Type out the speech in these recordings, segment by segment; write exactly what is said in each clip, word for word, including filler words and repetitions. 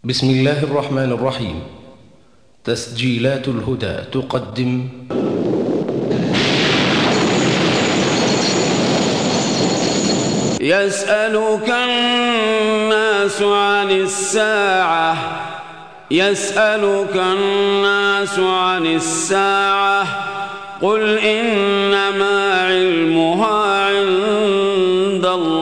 بسم الله الرحمن الرحيم. تسجيلات الهدى تقدم يسألك الناس عن الساعة يسألك الناس عن الساعة قل إنما علمها عند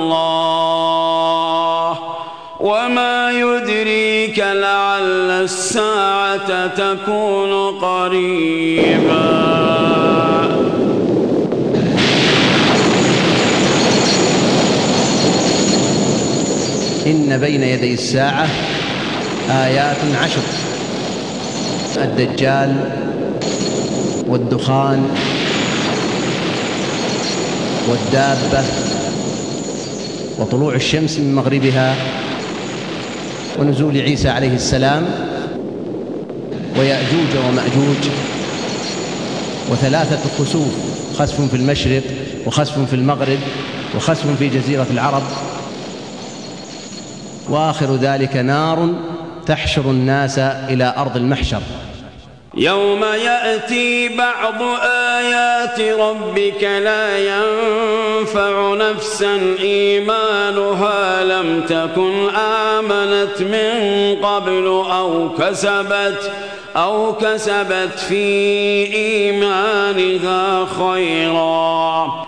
الله وما يدريك لعل الساعة تكون قريبا. إن بين يدي الساعة آيات عشر: الدجال والدخان والدابة وطلوع الشمس من مغربها ونزول عيسى عليه السلام ويأجوج ومأجوج وثلاثة خسوف: خسف في المشرق وخسف في المغرب وخسف في جزيرة العرب، وآخر ذلك نار تحشر الناس إلى أرض المحشر. يوم يأتي بعض آيات ربك لا ينفع نفسا إيمانها لم تكن آمنت من قبل أو كسبت أو كسبت في إيمانها خيرا.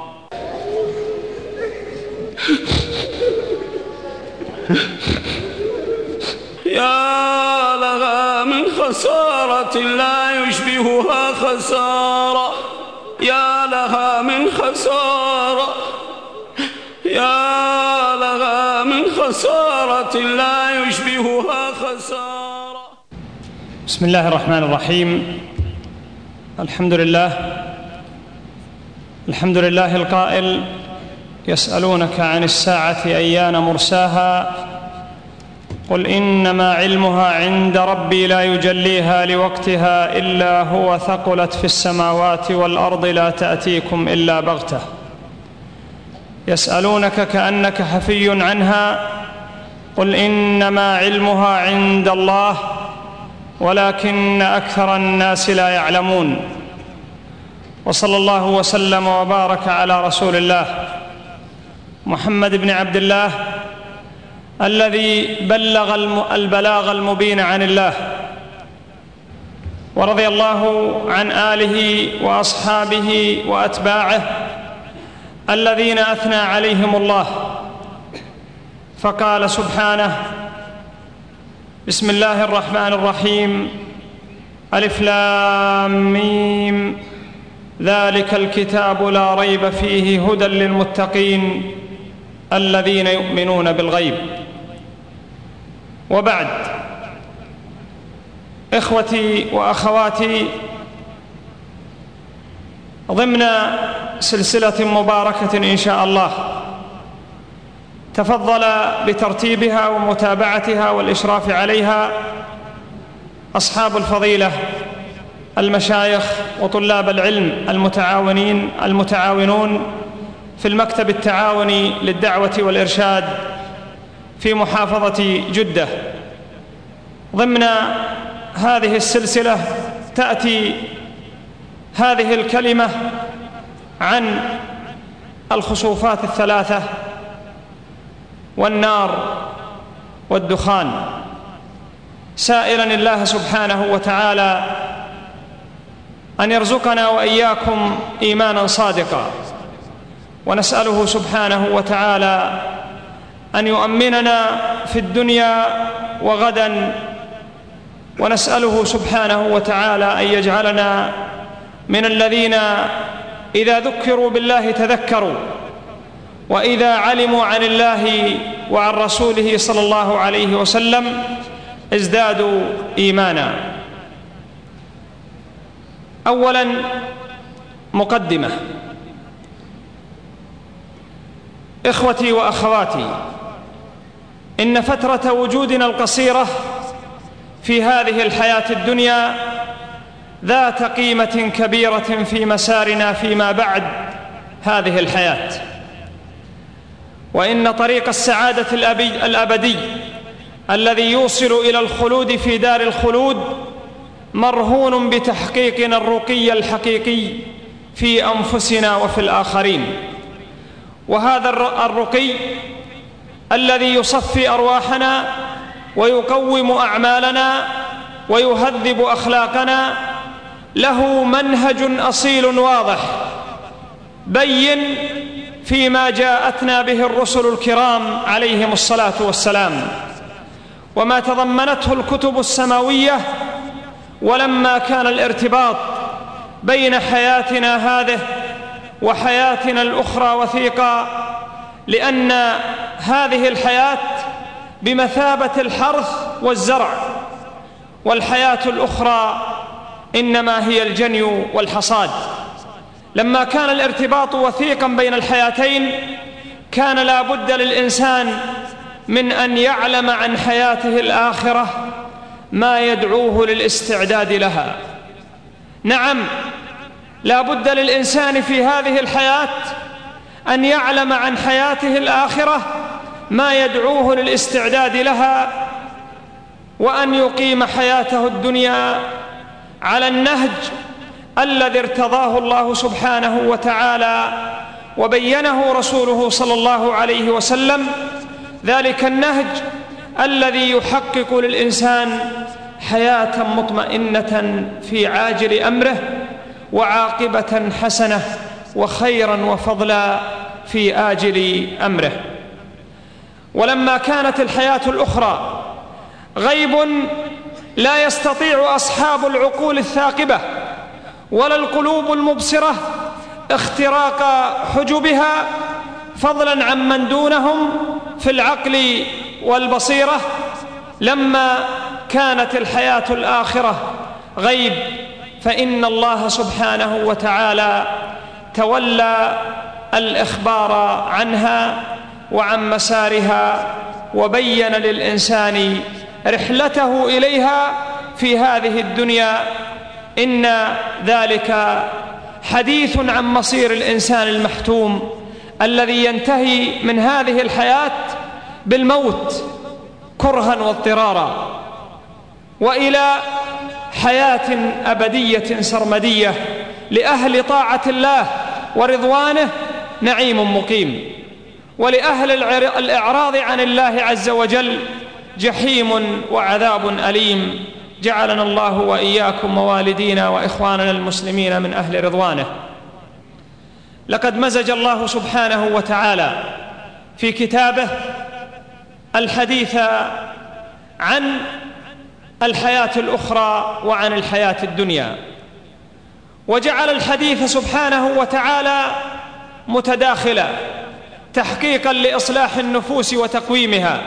يا لها من خسارة لا يشبهها خسارة، يا لها من خسارة، يا لها من خسارة لا يشبهها خسارة. بسم الله الرحمن الرحيم. الحمد لله الحمد لله القائل: يسألونك عن الساعة أيان مرساها قل إنما علمها عند ربي لا يجليها لوقتها إلا هو ثقلت في السماوات والأرض لا تأتيكم إلا بغتة. يسألونك كأنك حفي عنها قل إنما علمها عند الله ولكن أكثر الناس لا يعلمون. وصلى الله وسلم وبارك على رسول الله محمد بن عبد الله الذي بلغ البلاغ المبين عن الله، ورضي الله عن آله وأصحابه وأتباعه الذين أثنى عليهم الله، فقال سبحانه: بسم الله الرحمن الرحيم، ألف لام ميم، ذلك الكتاب لا ريب فيه هدى للمتقين الذين يؤمنون بالغيب. وبعد، إخوتي وأخواتي، ضمن سلسلة مباركة إن شاء الله تفضل بترتيبها ومتابعتها والإشراف عليها أصحاب الفضيلة المشايخ وطلاب العلم المتعاونين المتعاونون في المكتب التعاوني للدعوة والإرشاد في محافظة جدة. ضمن هذه السلسلة تأتي هذه الكلمة عن الخسوفات الثلاثة والنار والدخان، سائلا الله سبحانه وتعالى أن يرزقنا وإياكم إيمانا صادقا، ونسأله سبحانه وتعالى أن يؤمننا في الدنيا وغدا، ونسأله سبحانه وتعالى أن يجعلنا من الذين إذا ذكروا بالله تذكروا، وإذا علموا عن الله وعن رسوله صلى الله عليه وسلم ازدادوا إيمانا. أولا، مقدمة. إخوتي وأخواتي، إن فترة وجودنا القصيرة في هذه الحياة الدنيا ذات قيمة كبيرة في مسارنا فيما بعد هذه الحياة، وإن طريق السعادة الأبدي الذي يوصل إلى الخلود في دار الخلود مرهون بتحقيقنا الرقي الحقيقي في أنفسنا وفي الآخرين. وهذا الرقي الذي يصفي أرواحنا ويقوم أعمالنا ويهذب أخلاقنا له منهج أصيل واضح بين فيما جاءتنا به الرسل الكرام عليهم الصلاة والسلام، وما تضمنته الكتب السماوية. ولما كان الارتباط بين حياتنا هذه وحياتنا الأخرى وثيقا، لأن هذه الحياة بمثابة الحرث والزرع، والحياة الأخرى إنما هي الجني والحصاد. لما كان الارتباط وثيقا بين الحياتين كان لا بد للإنسان من أن يعلم عن حياته الآخرة ما يدعوه للاستعداد لها. نعم، لا بد للإنسان في هذه الحياة أن يعلم عن حياته الآخرة ما يدعوه للاستعداد لها، وأن يقيم حياته الدنيا على النهج الذي ارتضاه الله سبحانه وتعالى وبينه رسوله صلى الله عليه وسلم، ذلك النهج الذي يحقق للإنسان حياة مطمئنة في عاجل أمره وعاقبة حسنة وخيرا وفضلا في آجل أمره. ولما كانت الحياة الأخرى غيب لا يستطيع أصحاب العقول الثاقبة ولا القلوب المبصرة اختراق حجبها، فضلا عن من دونهم في العقل والبصيرة، لما كانت الحياة الآخرة غيب فإن الله سبحانه وتعالى تولى الإخبار عنها وعن مسارها، وبين للإنسان رحلته إليها في هذه الدنيا. إن ذلك حديث عن مصير الإنسان المحتوم الذي ينتهي من هذه الحياة بالموت كرها واضطرارا، وإلى حياة أبدية سرمدية لأهل طاعة الله ورضوانه نعيم مقيم، ولأهل الإعراض عن الله عز وجل جحيم وعذاب أليم. جعلنا الله وإياكم ووالدينا وإخواننا المسلمين من أهل رضوانه. لقد مزج الله سبحانه وتعالى في كتابه الحديث عن الحياة الأخرى وعن الحياة الدنيا، وجعل الحديث سبحانه وتعالى متداخلا تحقيقا لإصلاح النفوس وتقويمها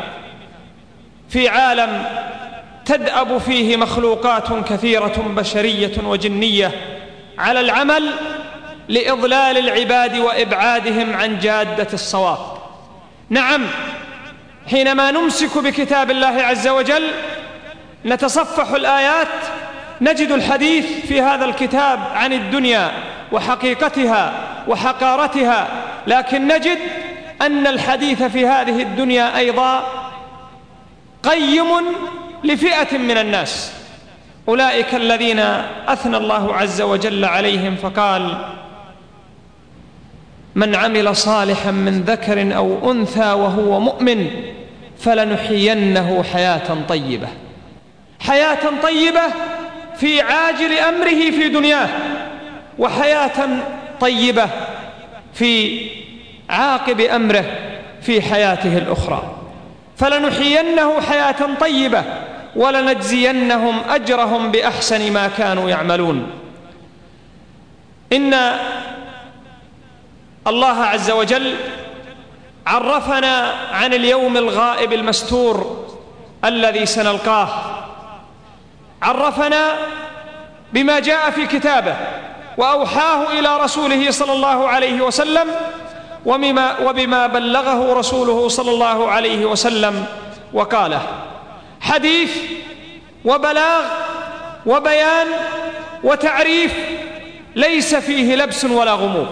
في عالم تدأب فيه مخلوقات كثيرة بشرية وجنية على العمل لإضلال العباد وإبعادهم عن جادة الصواب. نعم، حينما نمسك بكتاب الله عز وجل نتصفح الآيات نجد الحديث في هذا الكتاب عن الدنيا وحقيقتها وحقارتها، لكن نجد أن الحديث في هذه الدنيا أيضا قيم لفئة من الناس، أولئك الذين أثنى الله عز وجل عليهم فقال: من عمل صالحا من ذكر أو أنثى وهو مؤمن فلنحيينه حياة طيبة. حياة طيبة في عاجل أمره في دنياه، وحياة طيبة في عاقب أمره في حياته الأخرى. فلنحيينه حياة طيبة ولنجزينهم أجرهم بأحسن ما كانوا يعملون. إن الله عز وجل عرفنا عن اليوم الغائب المستور الذي سنلقاه، عرفنا بما جاء في كتابه وأوحاه إلى رسوله صلى الله عليه وسلم، وبما, وبما بلغه رسوله صلى الله عليه وسلم وقاله. حديث وبلاغ وبيان وتعريف ليس فيه لبس ولا غموض.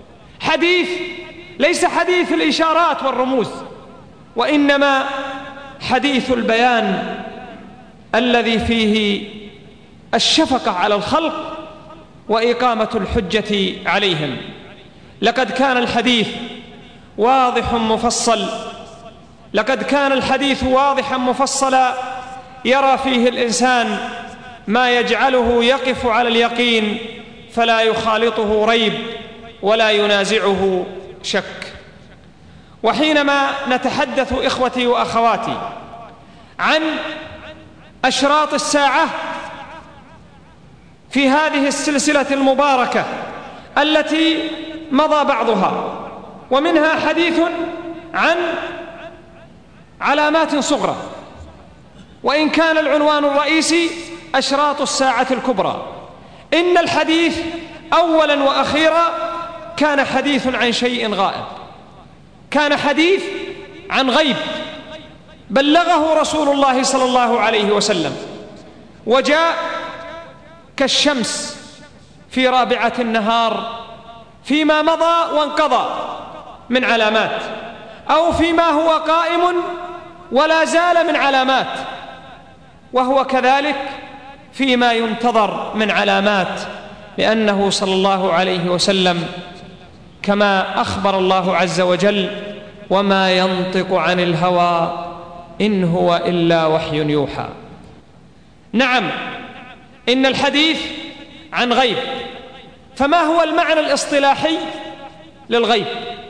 حديث ليس حديث الإشارات والرموز، وإنما حديث البيان الذي فيه الشفقة على الخلق وإقامة الحجة عليهم. لقد كان الحديث واضح مفصل لقد كان الحديث واضحا مفصلا يرى فيه الإنسان ما يجعله يقف على اليقين فلا يخالطه ريب ولا ينازعه شك. وحينما نتحدث إخوتي وأخواتي عن أشراط الساعة في هذه السلسلة المباركة التي مضى بعضها، ومنها حديث عن علامات صغرى، وإن كان العنوان الرئيسي أشراط الساعة الكبرى، إن الحديث أولا وأخيرا كان حديث عن شيء غائب، كان حديث عن غيب بلغه رسول الله صلى الله عليه وسلم، وجاء كالشمس في رابعة النهار فيما مضى وانقضى من علامات، أو فيما هو قائم ولا زال من علامات، وهو كذلك فيما ينتظر من علامات، لأنه صلى الله عليه وسلم كما أخبر الله عز وجل: وما ينطق عن الهوى إن هو إلا وحي يوحى. نعم، إن الحديث عن غيب. فما هو المعنى الاصطلاحي للغيب؟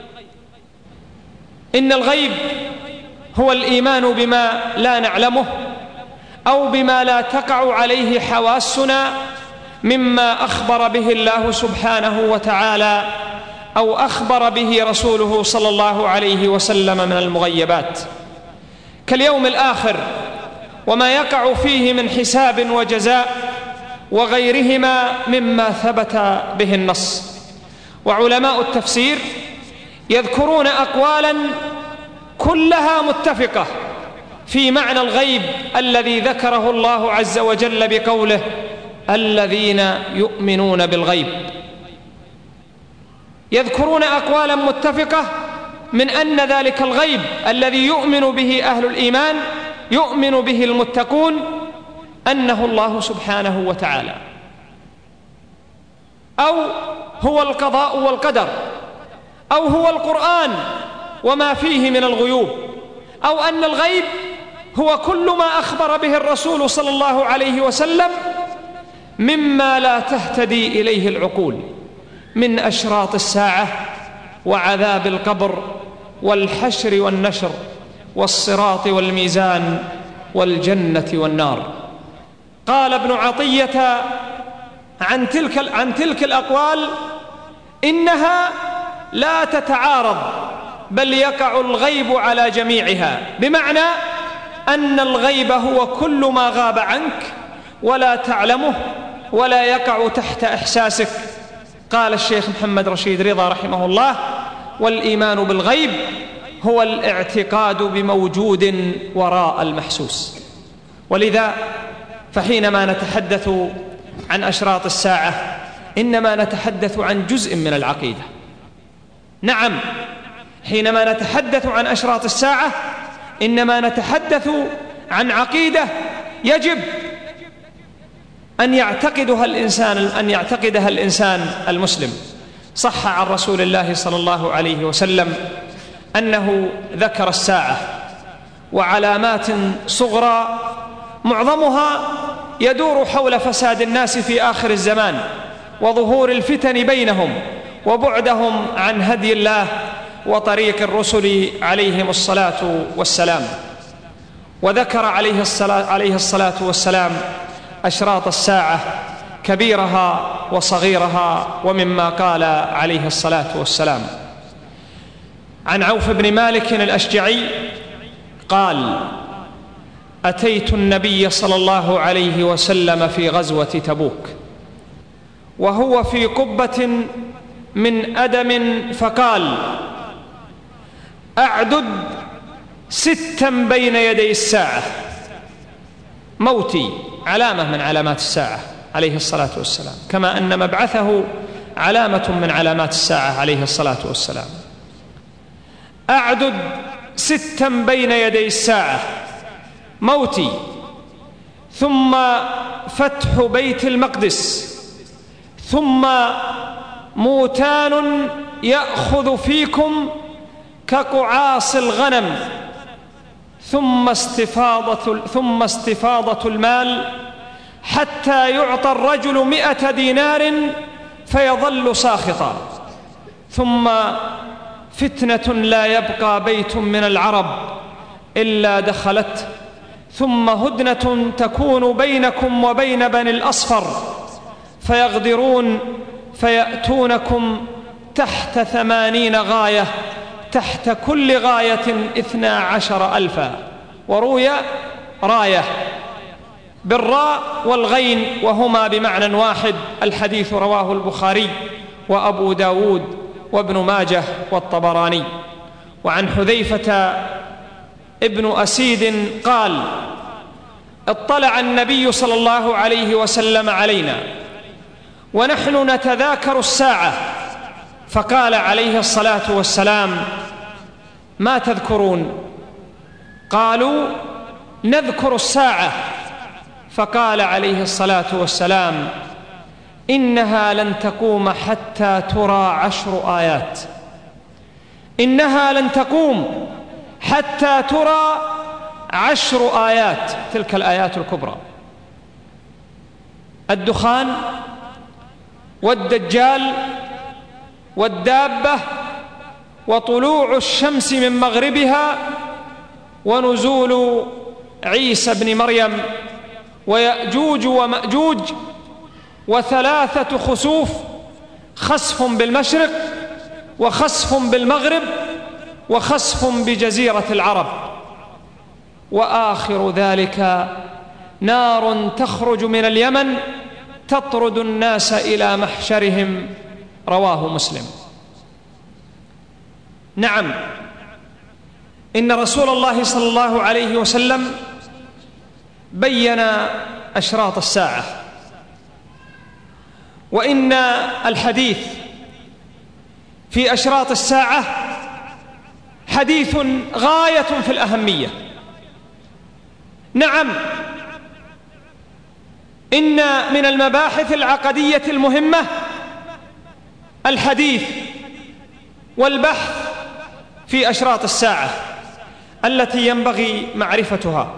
إن الغيب هو الإيمان بما لا نعلمه أو بما لا تقع عليه حواسنا مما أخبر به الله سبحانه وتعالى أو أخبر به رسوله صلى الله عليه وسلم من المغيبات، كاليوم الآخر وما يقع فيه من حساب وجزاء وغيرهما مما ثبت به النص. وعلماء التفسير يذكرون أقوالا كلها متفقة في معنى الغيب الذي ذكره الله عز وجل بقوله: الذين يؤمنون بالغيب. يذكرون أقوالا متفقة من أن ذلك الغيب الذي يؤمن به أهل الإيمان، يؤمن به المتقون، أنه الله سبحانه وتعالى، أو هو القضاء والقدر، أو هو القرآن وما فيه من الغيوب، أو أن الغيب هو كل ما أخبر به الرسول صلى الله عليه وسلم مما لا تهتدي إليه العقول من أشراط الساعة وعذاب القبر والحشر والنشر والصراط والميزان والجنة والنار. قال ابن عطية عن تلك, عن تلك الأقوال: إنها لا تتعارض، بل يقع الغيب على جميعها، بمعنى أن الغيب هو كل ما غاب عنك ولا تعلمه ولا يقع تحت إحساسك. قال الشيخ محمد رشيد رضا رحمه الله: والإيمان بالغيب هو الاعتقاد بموجود وراء المحسوس. ولذا فحينما نتحدث عن أشراط الساعة إنما نتحدث عن جزء من العقيدة. نعم، حينما نتحدث عن أشراط الساعة إنما نتحدث عن عقيدة يجب أن يعتقدها الإنسان أن يعتقدها الإنسان المسلم. صح عن رسول الله صلى الله عليه وسلم أنه ذكر الساعة وعلامات صغرى معظمها يدور حول فساد الناس في آخر الزمان وظهور الفتن بينهم وبعدهم عن هدي الله وطريق الرسل عليهم الصلاة والسلام. وذكر عليه الصلاة, عليه الصلاة والسلام أشراط الساعة كبيرها وصغيرها، ومما قال عليه الصلاة والسلام عن عوف بن مالك الأشجعي قال: أتيت النبي صلى الله عليه وسلم في غزوة تبوك وهو في قبة من أدم فقال: أعدد ستا بين يدي الساعة. موتي علامة من علامات الساعة عليه الصلاة والسلام، كما أن مبعثه علامة من علامات الساعة عليه الصلاة والسلام. أعدد ستا بين يدي الساعة موتي ثم فتح بيت المقدس ثم موتان يأخذ فيكم كقعاص الغنم ثم استفاضة, ثم استفاضة المال حتى يعطى الرجل مئة دينار فيظل ساخطا ثم فتنة لا يبقى بيت من العرب إلا دخلته ثم هدنة تكون بينكم وبين بني الأصفر فيغدرون فيأتونكم تحت ثمانين غاية تحت كل غاية اثنا عشر ألفا وروي راية بالراء والغين وهما بمعنى واحد. الحديث رواه البخاري وأبو داود وابن ماجه والطبراني. وعن حذيفة ابن أسيد قال اطلع النبي صلى الله عليه وسلم علينا ونحن نتذاكر الساعة فقال عليه الصلاة والسلام ما تذكرون؟ قالوا نذكر الساعة. فقال عليه الصلاة والسلام إنها لن تقوم حتى ترى عشر آيات إنها لن تقوم حتى ترى عشر آيات. تلك الآيات الكبرى: الدخان والدجال والدابة وطلوع الشمس من مغربها ونزول عيسى بن مريم ويأجوج ومأجوج وثلاثة خسوف: خسف بالمشرق وخسف بالمغرب وخسف بجزيرة العرب، وآخر ذلك نار تخرج من اليمن تطرد الناس إلى محشرهم. رواه مسلم. نعم، إن رسول الله صلى الله عليه وسلم بين أشراط الساعة، وإن الحديث في أشراط الساعة حديث غاية في الأهمية. نعم، إن من المباحث العقدية المهمة الحديث والبحث في أشراط الساعة التي ينبغي معرفتها،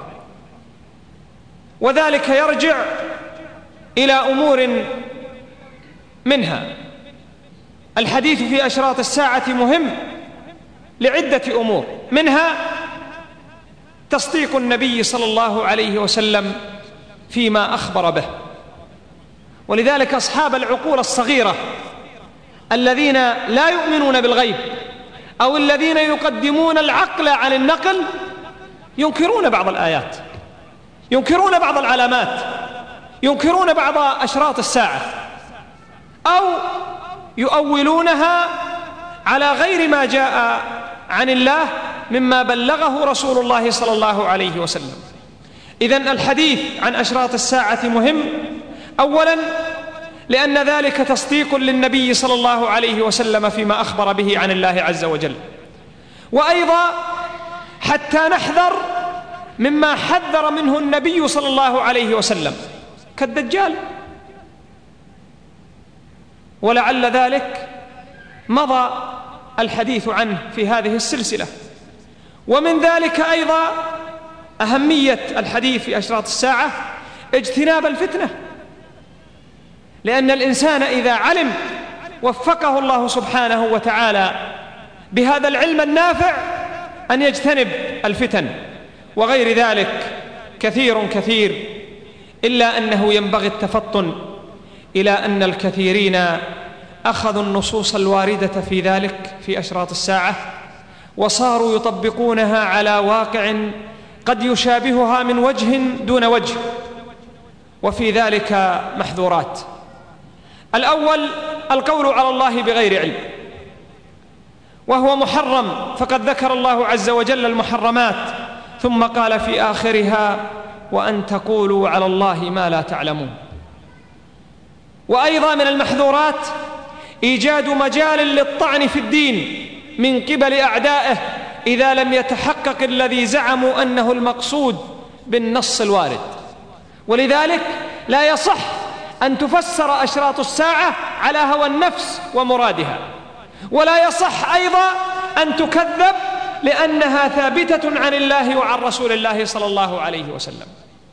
وذلك يرجع إلى أمور منها. الحديث في أشراط الساعة مهم لعدة أمور، منها تصديق النبي صلى الله عليه وسلم فيما أخبر به. ولذلك أصحاب العقول الصغيرة الذين لا يؤمنون بالغيب أو الذين يقدمون العقل عن النقل ينكرون بعض الآيات، ينكرون بعض العلامات، ينكرون بعض أشراط الساعة، أو يؤولونها على غير ما جاء عن الله مما بلغه رسول الله صلى الله عليه وسلم. إذن الحديث عن أشراط الساعة مهم، أولا لأن ذلك تصديق للنبي صلى الله عليه وسلم فيما أخبر به عن الله عز وجل، وأيضا حتى نحذر مما حذر منه النبي صلى الله عليه وسلم كالدجال، ولعل ذلك مضى الحديث عنه في هذه السلسلة. ومن ذلك أيضا أهمية الحديث في أشراط الساعة اجتناب الفتنة، لأن الإنسان إذا علم وفقه الله سبحانه وتعالى بهذا العلم النافع أن يجتنب الفتن وغير ذلك كثير كثير، إلا أنه ينبغي التفطن إلى أن الكثيرين أخذوا النصوص الواردة في ذلك في أشراط الساعة وصاروا يطبقونها على واقع قد يشابهها من وجه دون وجه، وفي ذلك محذورات. الأول القول على الله بغير علم، وهو محرم، فقد ذكر الله عز وجل المحرمات ثم قال في آخرها وأن تقولوا على الله ما لا تعلمون. وأيضا من المحذورات إيجاد مجال للطعن في الدين من قبل أعدائه إذا لم يتحقق الذي زعموا أنه المقصود بالنص الوارد. ولذلك لا يصح أن تفسر أشراط الساعة على هوى النفس ومرادها، ولا يصح أيضا أن تكذب لأنها ثابتة عن الله وعن رسول الله صلى الله عليه وسلم.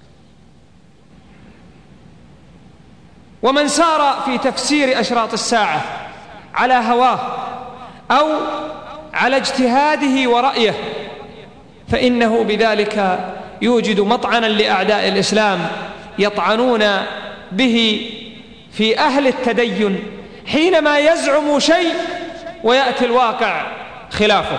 ومن سار في تفسير أشراط الساعة على هواه أو على اجتهاده ورأيه فإنه بذلك يوجد مطعنا لأعداء الإسلام يطعنون به في أهل التدين حينما يزعم شيء ويأتي الواقع خلافه.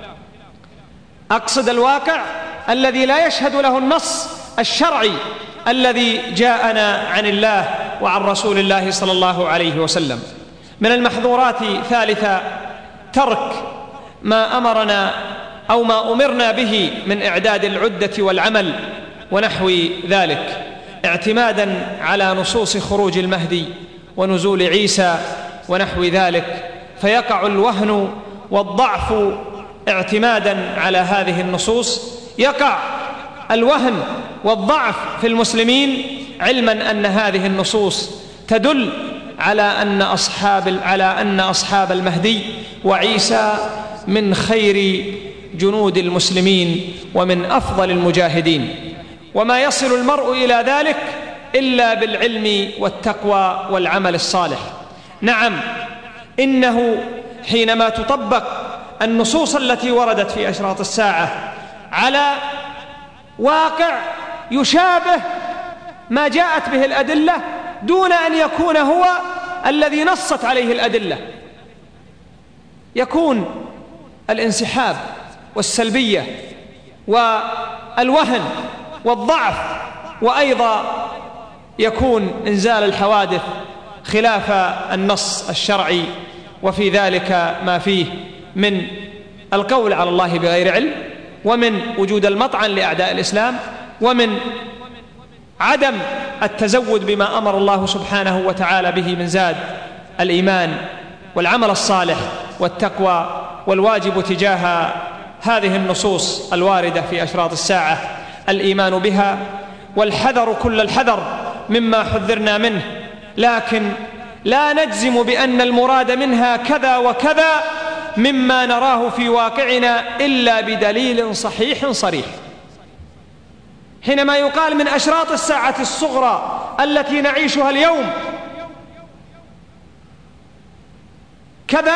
أقصد الواقع الذي لا يشهد له النص الشرعي الذي جاءنا عن الله وعن رسول الله صلى الله عليه وسلم. من المحظورات ثالثا ترك ما أمرنا أو ما أمرنا به من إعداد العدة والعمل ونحو ذلك، اعتمادا على نصوص خروج المهدي ونزول عيسى ونحو ذلك، فيقع الوهن والضعف اعتمادا على هذه النصوص. يقع الوهن والضعف في المسلمين علما أن هذه النصوص تدل على أن أصحاب على أن أصحاب المهدي وعيسى من خير جنود المسلمين ومن أفضل المجاهدين، وما يصل المرء إلى ذلك إلا بالعلم والتقوى والعمل الصالح. نعم، إنه حينما تطبق النصوص التي وردت في أشراط الساعة على واقع يشابه ما جاءت به الأدلة دون أن يكون هو الذي نصت عليه الأدلة، يكون الانسحاب والسلبية والوهن والضعف، وأيضا يكون إنزال الحوادث خلاف النص الشرعي، وفي ذلك ما فيه من القول على الله بغير علم، ومن وجود المطعن لأعداء الإسلام، ومن عدم التزود بما أمر الله سبحانه وتعالى به من زاد الإيمان والعمل الصالح والتقوى. والواجب تجاه هذه النصوص الواردة في أشراط الساعة الإيمان بها والحذر كل الحذر مما حذرنا منه، لكن لا نجزم بأن المراد منها كذا وكذا مما نراه في واقعنا إلا بدليل صحيح صريح. حينما يقال من أشراط الساعة الصغرى التي نعيشها اليوم كذا،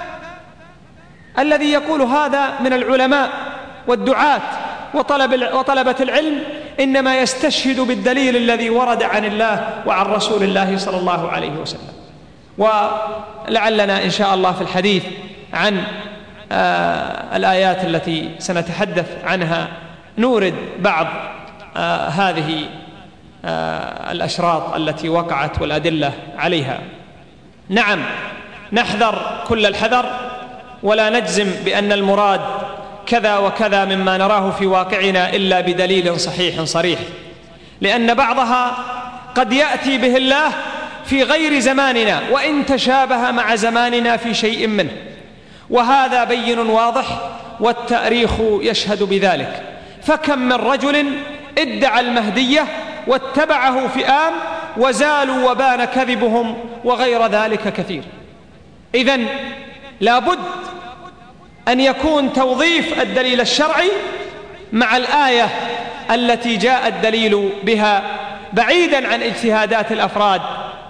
الذي يقول هذا من العلماء والدعاة وطلب وطلبة العلم إنما يستشهد بالدليل الذي ورد عن الله وعن رسول الله صلى الله عليه وسلم. ولعلنا إن شاء الله في الحديث عن آه الآيات التي سنتحدث عنها نورد بعض آه هذه آه الأشراط التي وقعت والأدلة عليها. نعم، نحذر كل الحذر ولا نجزم بأن المراد كذا وكذا مما نراه في واقعنا إلا بدليل صحيح صريح، لأن بعضها قد يأتي به الله في غير زماننا وإن تشابه مع زماننا في شيء منه، وهذا بين واضح والتاريخ يشهد بذلك. فكم من رجل ادعى المهدية واتبعه فئام وزالوا وبان كذبهم وغير ذلك كثير. إذن لابد أن يكون توظيف الدليل الشرعي مع الآية التي جاء الدليل بها بعيدا عن اجتهادات الأفراد.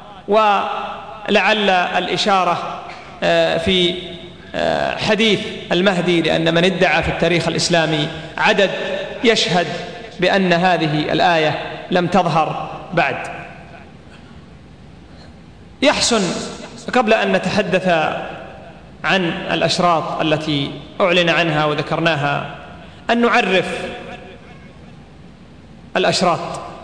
ولعل الإشارة في حديث المهدي، لأن من ادعى في التاريخ الإسلامي عدد يشهد بأن هذه الآية لم تظهر بعد. يحسن قبل أن نتحدث عن الأشراط التي أعلن عنها وذكرناها أن نعرف الأشراط.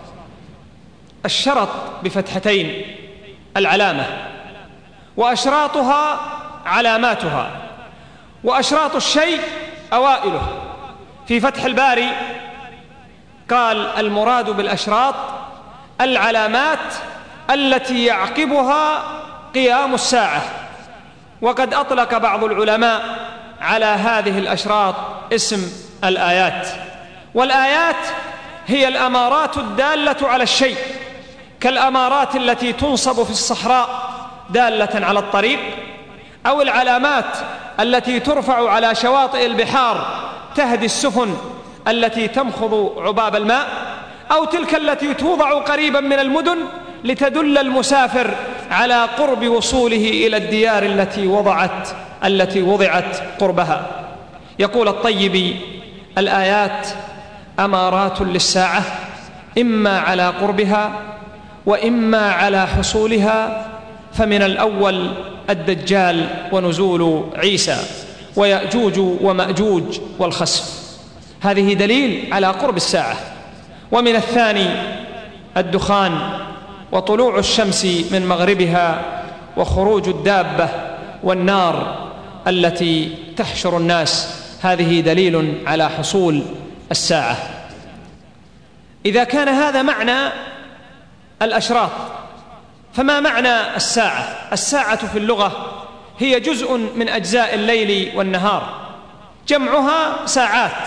الشرط بفتحتين العلامة، وأشراطها علاماتها، وأشراط الشيء أوائله. في فتح الباري قال المراد بالأشراط العلامات التي يعقبها قيام الساعة. وقد أطلق بعض العلماء على هذه الأشراط اسم الآيات. والآيات هي الأمارات الدالة على الشيء، كالأمارات التي تنصب في الصحراء دالة على الطريق، أو العلامات التي ترفع على شواطئ البحار تهدي السفن التي تمخض عباب الماء، أو تلك التي توضع قريبا من المدن لتدل المسافر على قرب وصوله إلى الديار التي وضعت التي وضعت قربها. يقول الطيبي: الآيات أمارات للساعة، إما على قربها وإما على حصولها، فمن الأول الدجال ونزول عيسى ويأجوج ومأجوج والخسف، هذه دليل على قرب الساعة. ومن الثاني الدخان وطلوع الشمس من مغربها وخروج الدابة والنار التي تحشر الناس، هذه دليل على حصول الساعة. إذا كان هذا معنى الأشراط، فما معنى الساعة؟ الساعة في اللغة هي جزء من أجزاء الليل والنهار، جمعها ساعات.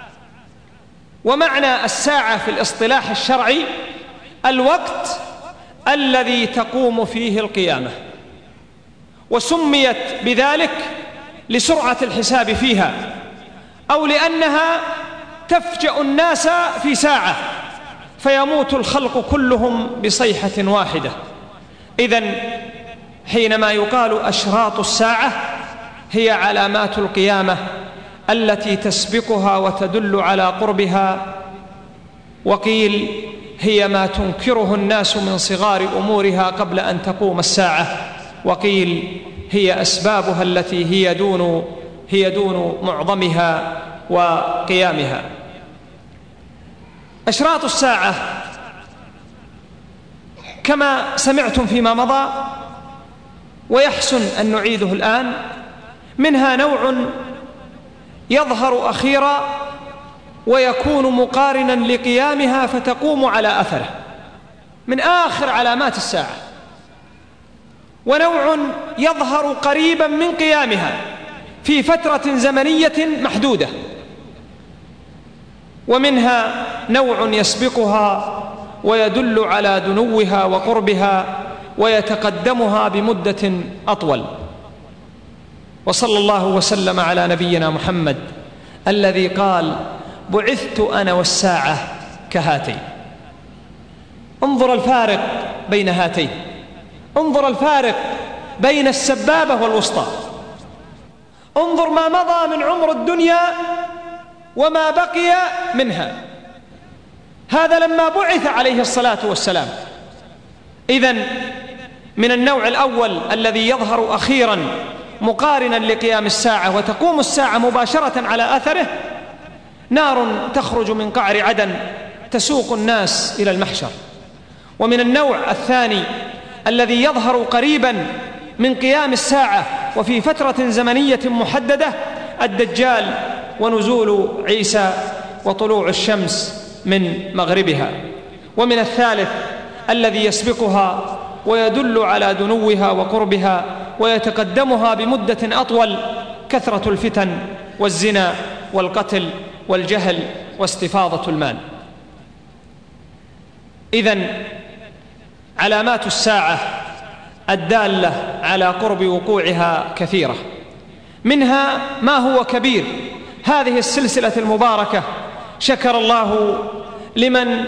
ومعنى الساعة في الاصطلاح الشرعي الوقت الذي تقوم فيه القيامة، وسميت بذلك لسرعة الحساب فيها، أو لأنها تفجأ الناس في ساعة فيموت الخلق كلهم بصيحة واحدة. إذن حينما يقال أشراط الساعة هي علامات القيامة التي تسبقها وتدل على قربها، وقيل هي ما تنكره الناس من صغار أمورها قبل أن تقوم الساعة، وقيل هي أسبابها التي هي دون هي دون معظمها وقيامها. أشراط الساعة كما سمعتم فيما مضى، ويحسن أن نعيده الآن، منها نوع يظهر أخيرا ويكون مقارنا لقيامها فتقوم على أثره من آخر علامات الساعة، ونوع يظهر قريبا من قيامها في فترة زمنية محدودة، ومنها نوع يسبقها ويدل على دنوها وقربها ويتقدمها بمدة أطول. وصلى الله وسلم على نبينا محمد الذي قال: بعثت أنا والساعة كهاتين. انظر الفارق بين هاتين، انظر الفارق بين السبابة والوسطى، انظر ما مضى من عمر الدنيا وما بقي منها. هذا لما بعث عليه الصلاة والسلام. إذن من النوع الأول الذي يظهر أخيرا مقارنا لقيام الساعة وتقوم الساعة مباشرة على أثره، نار تخرج من قعر عدن تسوق الناس إلى المحشر. ومن النوع الثاني الذي يظهر قريبا من قيام الساعة وفي فترة زمنية محددة الدجال ونزول عيسى وطلوع الشمس من مغربها. ومن الثالث الذي يسبقها ويدل على دنوها وقربها ويتقدمها بمدة أطول، كثرة الفتن والزنا والقتل والجهل واستفاضة المال. إذن علامات الساعة الدالة على قرب وقوعها كثيرة، منها ما هو كبير. هذه السلسلة المباركة شكر الله لمن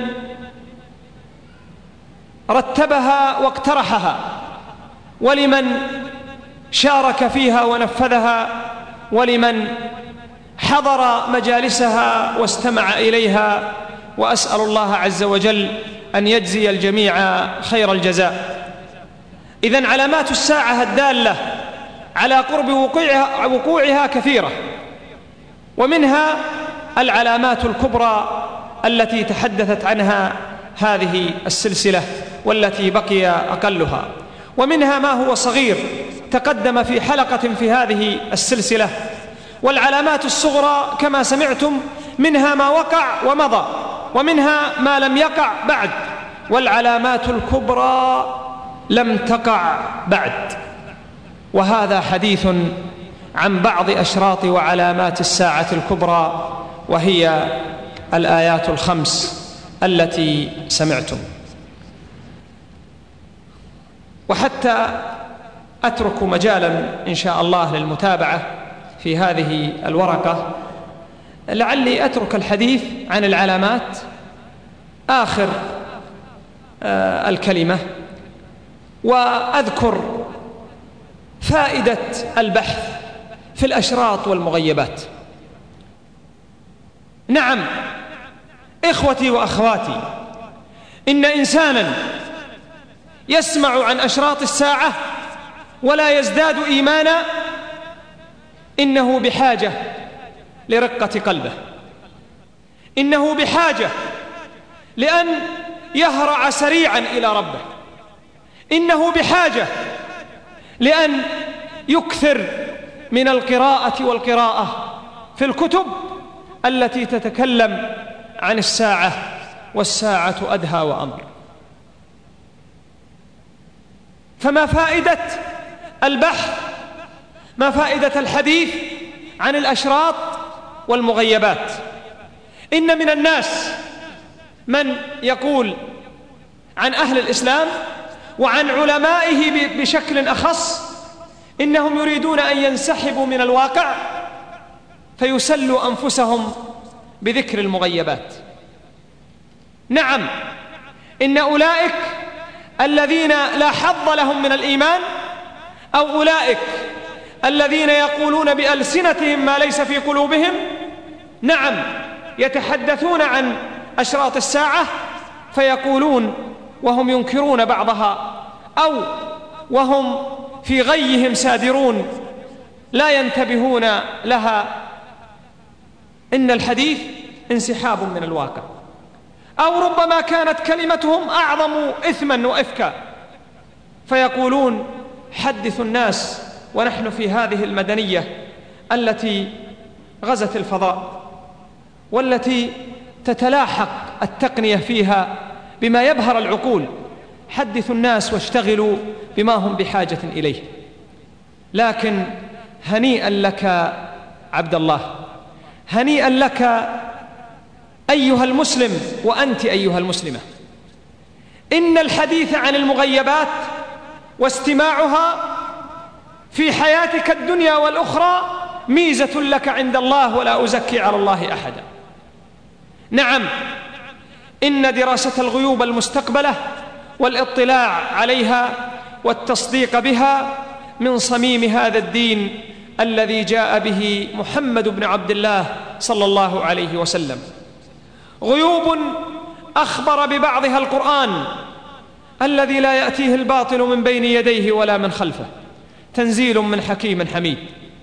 رتبها واقترحها، ولمن شارك فيها ونفذها، ولمن حضر مجالسها واستمع إليها، وأسأل الله عز وجل أن يجزي الجميع خير الجزاء. إذن علامات الساعة الدالة على قرب وقوعها, وقوعها كثيرة، ومنها العلامات الكبرى التي تحدثت عنها هذه السلسلة والتي بقي أقلها، ومنها ما هو صغير تقدم في حلقة في هذه السلسلة. والعلامات الصغرى كما سمعتم منها ما وقع ومضى، ومنها ما لم يقع بعد، والعلامات الكبرى لم تقع بعد. وهذا حديث عن بعض أشراط وعلامات الساعة الكبرى، وهي الآيات الخمس التي سمعتم. وحتى أترك مجالا إن شاء الله للمتابعة في هذه الورقة، لعلي أترك الحديث عن العلامات آخر آه الكلمة، وأذكر فائدة البحث في الأشراط والمغيبات. نعم إخوتي وأخواتي، إن إنسانا يسمع عن أشراط الساعة ولا يزداد إيمانا، إنه بحاجة لرقة قلبه، إنه بحاجة لأن يهرع سريعا إلى ربه، إنه بحاجة لأن يكثر من القراءة والقراءة في الكتب التي تتكلم عن الساعة، والساعة أدهى وأمر. فما فائدة البحث، ما فائدة الحديث عن الأشراط والمغيبات؟ إن من الناس من يقول عن أهل الإسلام وعن علمائه بشكل أخص إنهم يريدون أن ينسحبوا من الواقع فيسلوا أنفسهم بذكر المغيبات. نعم إن أولئك الذين لا حظ لهم من الإيمان، أو أولئك الذين يقولون بألسنتهم ما ليس في قلوبهم، نعم يتحدثون عن أشراط الساعة فيقولون وهم ينكرون بعضها، أو وهم في غيهم سادرون لا ينتبهون لها، إن الحديث انسحاب من الواقع. أو ربما كانت كلمتهم أعظم إثما وإفكا، فيقولون حدثوا الناس ونحن في هذه المدنية التي غزت الفضاء، والتي تتلاحق التقنية فيها بما يبهر العقول، حدثوا الناس واشتغلوا بما هم بحاجة إليه. لكن هنيئا لك عبد الله، هنيئا لك أيها المسلم وأنت أيها المسلمة، إن الحديث عن المغيبات واستماعها في حياتك الدنيا والأخرى ميزة لك عند الله، ولا أزكي على الله أحدا. نعم إن دراسة الغيوب المستقبلة والاطلاع عليها والتصديق بها من صميم هذا الدين الذي جاء به محمد بن عبد الله صلى الله عليه وسلم. غيوب أخبر ببعضها القرآن الذي لا يأتيه الباطل من بين يديه ولا من خلفه، تنزيل من حكيم حميد.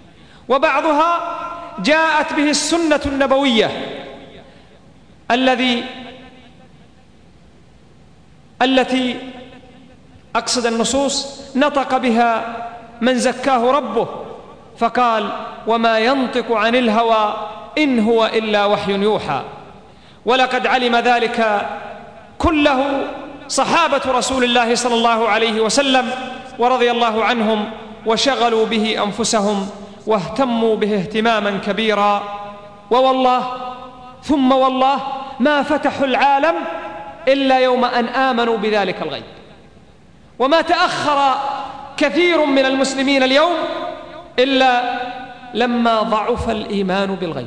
وبعضها جاءت به السنة النبوية الذي التي أقصد النصوص نطق بها من زكاه ربه فقال وما ينطق عن الهوى إن هو إلا وحي يوحى. ولقد علم ذلك كله صحابة رسول الله صلى الله عليه وسلم ورضي الله عنهم، وشغلوا به أنفسهم واهتموا به اهتماما كبيرا. ووالله ثم والله ما فتحوا العالم إلا يوم أن آمنوا بذلك الغيب. وما تأخر كثير من المسلمين اليوم إلا لما ضعف الإيمان بالغيب.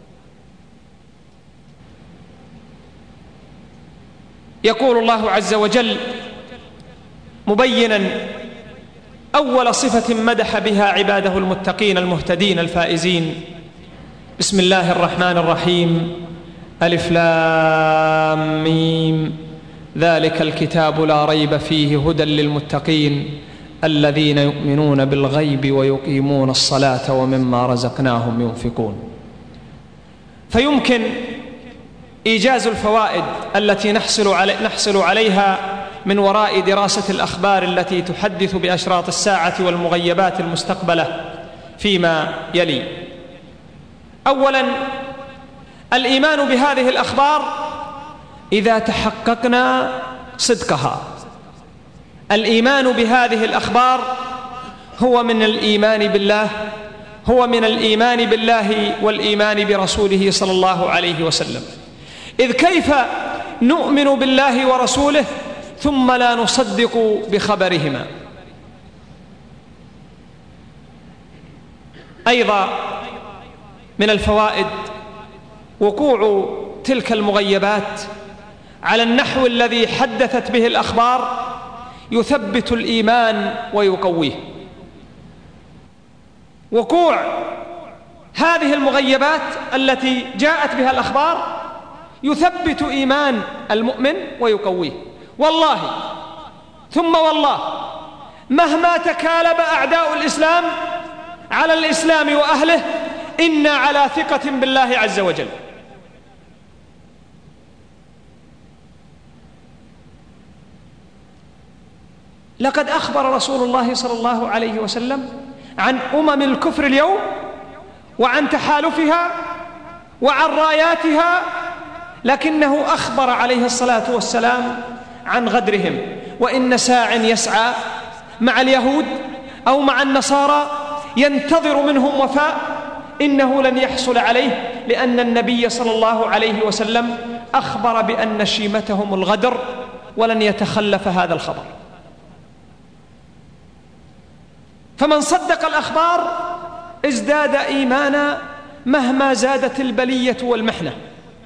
يقول الله عز وجل مبينا أول صفة مدح بها عباده المتقين المهتدين الفائزين: بسم الله الرحمن الرحيم، ألف لام ميم، ذلك الكتاب لا ريب فيه هدى للمتقين الذين يؤمنون بالغيب ويقيمون الصلاة ومما رزقناهم ينفقون. فيمكن إيجاز الفوائد التي نحصل, علي نحصل عليها من وراء دراسة الأخبار التي تحدث بأشراط الساعة والمغيبات المستقبلة فيما يلي. أولا، الإيمان بهذه الأخبار إذا تحققنا صدقها. الإيمان بهذه الأخبار هو من الإيمان بالله، هو من الإيمان بالله والإيمان برسوله صلى الله عليه وسلم. إذ كيف نؤمن بالله ورسوله ثم لا نصدق بخبرهما. أيضا من الفوائد وقوع تلك المغيبات على النحو الذي حدثت به الأخبار يثبت الإيمان ويقويه. وقوع هذه المغيبات التي جاءت بها الأخبار يثبت إيمان المؤمن ويقويه. والله ثم والله مهما تكالب أعداء الإسلام على الإسلام وأهله إنا على ثقة بالله عز وجل. لقد أخبر رسول الله صلى الله عليه وسلم عن أمم الكفر اليوم وعن تحالفها وعن راياتها، لكنه أخبر عليه الصلاة والسلام عن غدرهم. وإن ساع يسعى مع اليهود أو مع النصارى ينتظر منهم وفاء إنه لن يحصل عليه، لأن النبي صلى الله عليه وسلم أخبر بأن شيمتهم الغدر ولن يتخلف هذا الخبر. فمن صدق الأخبار ازداد إيمانا مهما زادت البلية والمحنة.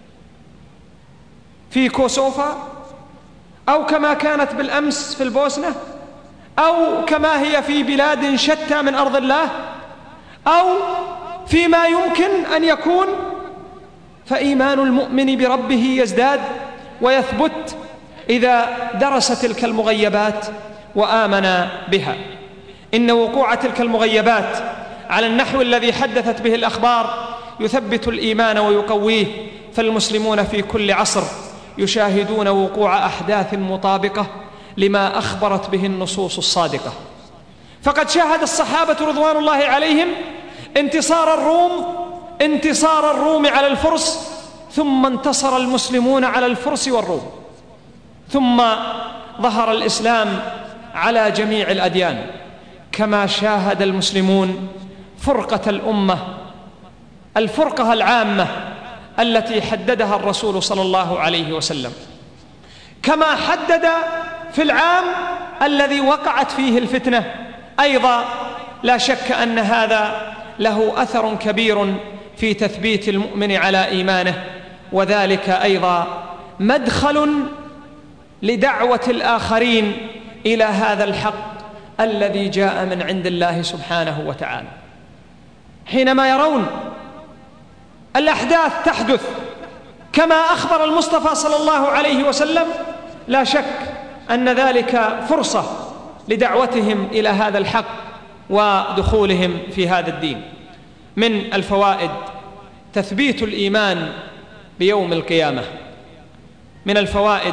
في كوسوفا أو كما كانت بالأمس في البوسنة أو كما هي في بلاد شتى من أرض الله أو فيما يمكن أن يكون، فإيمان المؤمن بربه يزداد ويثبت إذا درس تلك المغيبات وآمن بها. إن وقوع تلك المغيبات على النحو الذي حدثت به الأخبار يثبت الإيمان ويقويه، فالمسلمون في كل عصر يشاهدون وقوع أحداث مطابقة لما أخبرت به النصوص الصادقة. فقد شاهد الصحابة رضوان الله عليهم انتصار الروم انتصار الروم على الفرس، ثم انتصر المسلمون على الفرس والروم، ثم ظهر الإسلام على جميع الأديان. كما شاهد المسلمون فرقة الأمة، الفرقة العامة التي حددها الرسول صلى الله عليه وسلم، كما حدد في العام الذي وقعت فيه الفتنة. أيضا لا شك أن هذا له أثر كبير في تثبيت المؤمن على إيمانه، وذلك أيضا مدخل لدعوة الآخرين إلى هذا الحق الذي جاء من عند الله سبحانه وتعالى. حينما يرون الأحداث تحدث كما أخبر المصطفى صلى الله عليه وسلم، لا شك أن ذلك فرصة لدعوتهم إلى هذا الحق ودخولهم في هذا الدين. من الفوائد تثبيت الإيمان بيوم القيامة. من الفوائد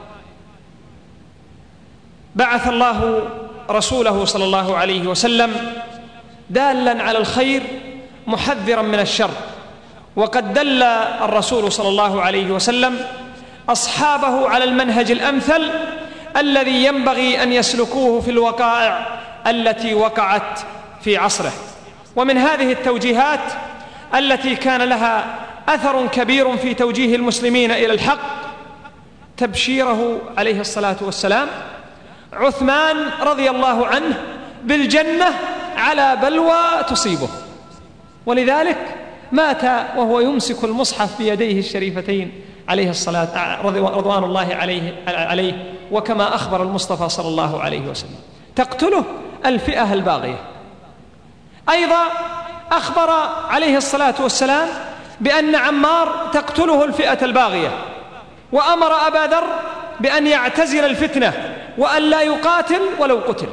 بعث الله رسوله صلى الله عليه وسلم دالا على الخير محذرا من الشر، وقد دل الرسول صلى الله عليه وسلم أصحابه على المنهج الأمثل الذي ينبغي أن يسلكوه في الوقائع التي وقعت في عصره. ومن هذه التوجيهات التي كان لها أثر كبير في توجيه المسلمين إلى الحق تبشيره عليه الصلاة والسلام عثمان رضي الله عنه بالجنة على بلوى تصيبه، ولذلك مات وهو يمسك المصحف بيديه الشريفتين عليه الصلاة رضوان الله عليه, عليه وكما أخبر المصطفى صلى الله عليه وسلم تقتله الفئة الباغية. أيضا أخبر عليه الصلاة والسلام بأن عمار تقتله الفئة الباغية، وأمر أبا ذر بأن يعتزل الفتنة وأن لا يقاتل ولو قتل.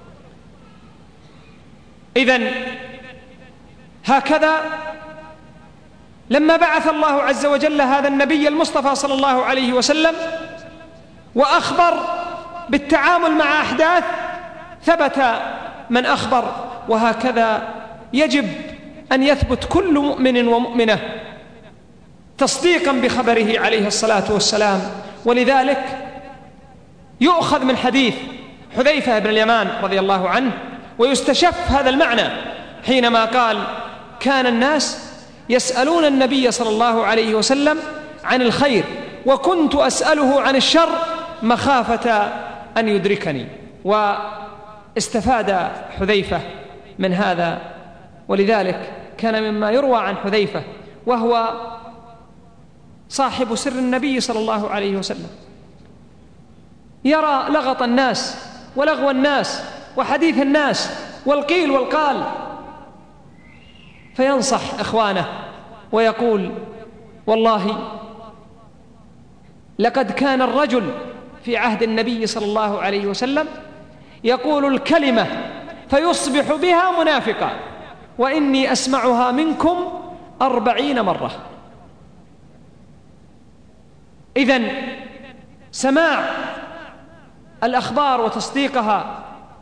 إذن هكذا لما بعث الله عز وجل هذا النبي المصطفى صلى الله عليه وسلم وأخبر بالتعامل مع أحداث، ثبت من أخبر، وهكذا يجب أن يثبت كل مؤمن ومؤمنة تصديقا بخبره عليه الصلاة والسلام. ولذلك يؤخذ من حديث حذيفة بن اليمان رضي الله عنه ويستشف هذا المعنى حينما قال: كان الناس يسألون النبي صلى الله عليه وسلم عن الخير وكنت أسأله عن الشر مخافة أن يدركني. واستفاد حذيفة من هذا، ولذلك كان مما يروى عن حذيفة وهو صاحب سر النبي صلى الله عليه وسلم يرى لغط الناس ولغو الناس وحديث الناس والقيل والقال، فينصح إخوانه ويقول: والله لقد كان الرجل في عهد النبي صلى الله عليه وسلم يقول الكلمة فيصبح بها منافقا، وإني أسمعها منكم أربعين مرة. إذن سماع الأخبار وتصديقها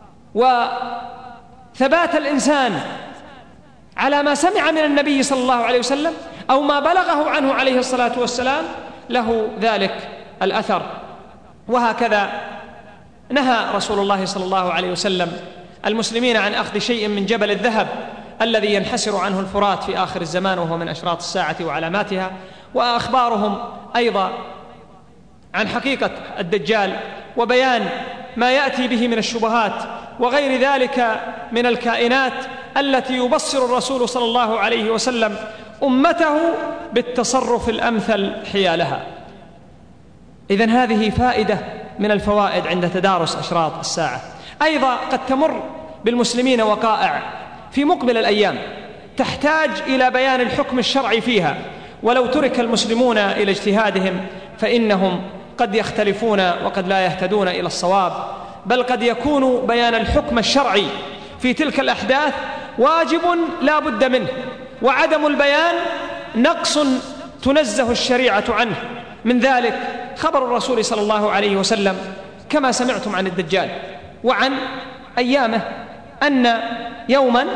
وثبات الإنسان على ما سمع من النبي صلى الله عليه وسلم أو ما بلغه عنه عليه الصلاة والسلام له ذلك الأثر. وهكذا نهى رسول الله صلى الله عليه وسلم المسلمين عن أخذ شيء من جبل الذهب الذي ينحسر عنه الفرات في آخر الزمان، وهو من أشراط الساعة وعلاماتها. وأخبارهم أيضا عن حقيقة الدجال وبيان ما يأتي به من الشبهات وغير ذلك من الكائنات التي يبصر الرسول صلى الله عليه وسلم أمته بالتصرف الأمثل حيالها. إذن هذه فائدة من الفوائد عند تدارس أشراط الساعة. أيضا قد تمر بالمسلمين وقائع في مقبل الأيام تحتاج إلى بيان الحكم الشرعي فيها، ولو ترك المسلمون إلى اجتهادهم فإنهم قد يختلفون وقد لا يهتدون إلى الصواب، بل قد يكون بيان الحكم الشرعي في تلك الأحداث واجب لا بد منه، وعدم البيان نقص تنزه الشريعة عنه. من ذلك خبر الرسول صلى الله عليه وسلم كما سمعتم عن الدجال وعن أيامه أن يوما،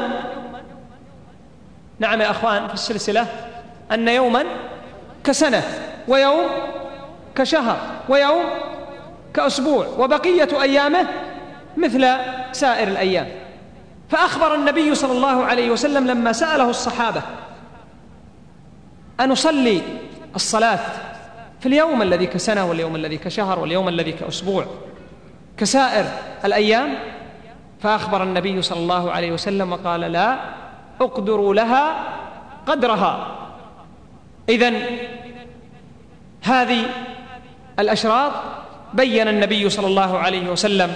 نعم يا أخوان في السلسلة، أن يوما كسنة ويوم كشهر ويوم كأسبوع وبقية أيامه مثل سائر الأيام. فأخبر النبي صلى الله عليه وسلم لما سأله الصحابة أن نصلي الصلاة في اليوم الذي كسنة واليوم الذي كشهر واليوم الذي كأسبوع كسائر الأيام، فأخبر النبي صلى الله عليه وسلم وقال: لا أقدر لها قدرها. إذن هذه الأشراط بيّن النبي صلى الله عليه وسلم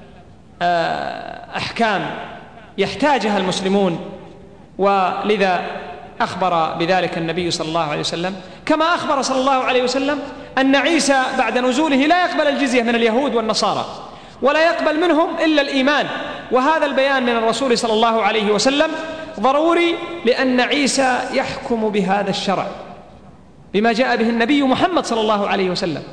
أحكام يحتاجها المسلمون، ولذا أخبر بذلك النبي صلى الله عليه وسلم، كما أخبر صلى الله عليه وسلم أن عيسى بعد نزوله لا يقبل الجزية من اليهود والنصارى ولا يقبل منهم إلا الإيمان. وهذا البيان من الرسول صلى الله عليه وسلم ضروري، لأن عيسى يحكم بهذا الشرع بما جاء به النبي محمد صلى الله عليه وسلم،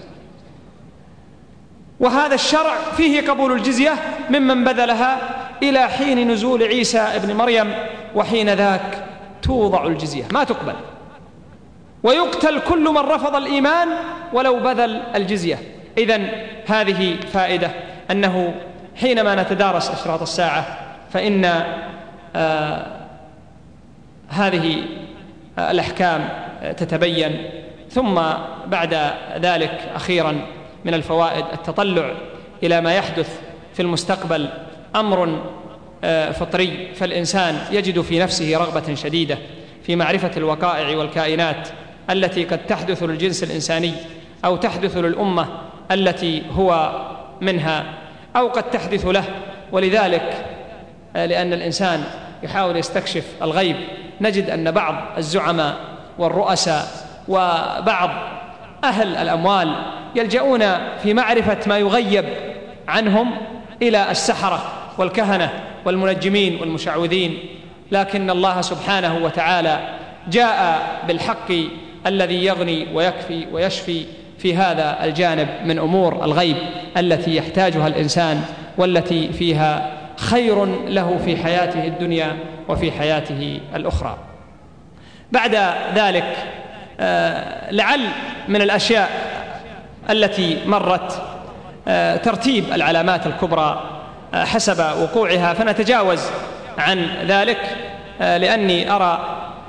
وهذا الشرع فيه قبول الجزية ممن بذلها إلى حين نزول عيسى ابن مريم، وحين ذاك توضع الجزية ما تقبل، ويقتل كل من رفض الإيمان ولو بذل الجزية. إذن هذه فائدة، أنه حينما نتدارس أشراط الساعة فإن آه هذه آه الأحكام تتبين. ثم بعد ذلك أخيرا من الفوائد التطلع إلى ما يحدث في المستقبل، أمر آه فطري، فالإنسان يجد في نفسه رغبة شديدة في معرفة الوقائع والكائنات التي قد تحدث للجنس الإنساني أو تحدث للأمة التي هو منها أو قد تحدث له. ولذلك لأن الإنسان يحاول يستكشف الغيب، نجد أن بعض الزعماء والرؤساء وبعض أهل الأموال يلجؤون في معرفة ما يغيب عنهم إلى السحرة والكهنة والمنجمين والمشعوذين، لكن الله سبحانه وتعالى جاء بالحق الذي يغني ويكفي ويشفي في هذا الجانب من أمور الغيب التي يحتاجها الإنسان، والتي فيها خير له في حياته الدنيا وفي حياته الأخرى. بعد ذلك لعل من الأشياء التي مرت ترتيب العلامات الكبرى حسب وقوعها، فنتجاوز عن ذلك، لأني أرى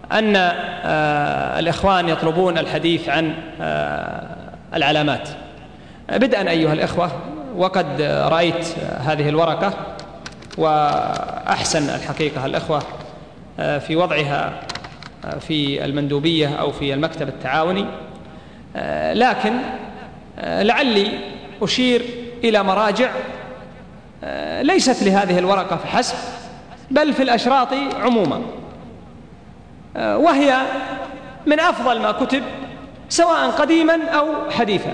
أن الإخوان يطلبون الحديث عن العلامات. بدءا أيها الإخوة، وقد رأيت هذه الورقة، وأحسن الحقيقة الإخوة في وضعها في المندوبية أو في المكتب التعاوني، لكن لعلي أشير إلى مراجع ليست لهذه الورقة فحسب، بل في الأشراط عموما، وهي من أفضل ما كتب سواء قديما أو حديثا.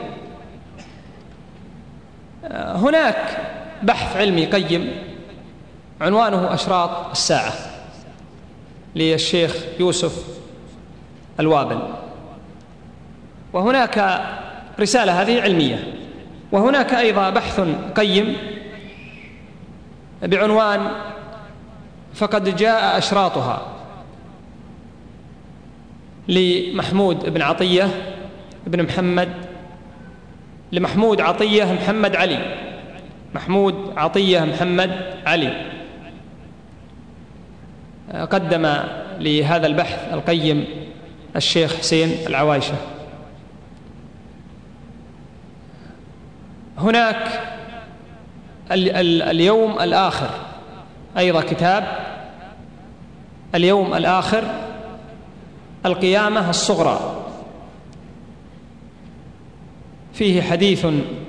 هناك بحث علمي قيم عنوانه أشراط الساعة للشيخ يوسف الوابل، وهناك رسالة هذه علمية، وهناك أيضا بحث قيم بعنوان فقد جاء أشراطها لمحمود بن عطية بن محمد لمحمود عطية محمد علي محمود عطية محمد علي قدم لهذا البحث القيم الشيخ حسين العوايشة. هناك اليوم الآخر، أيضا كتاب اليوم الآخر القيامة الصغرى، فيه حديث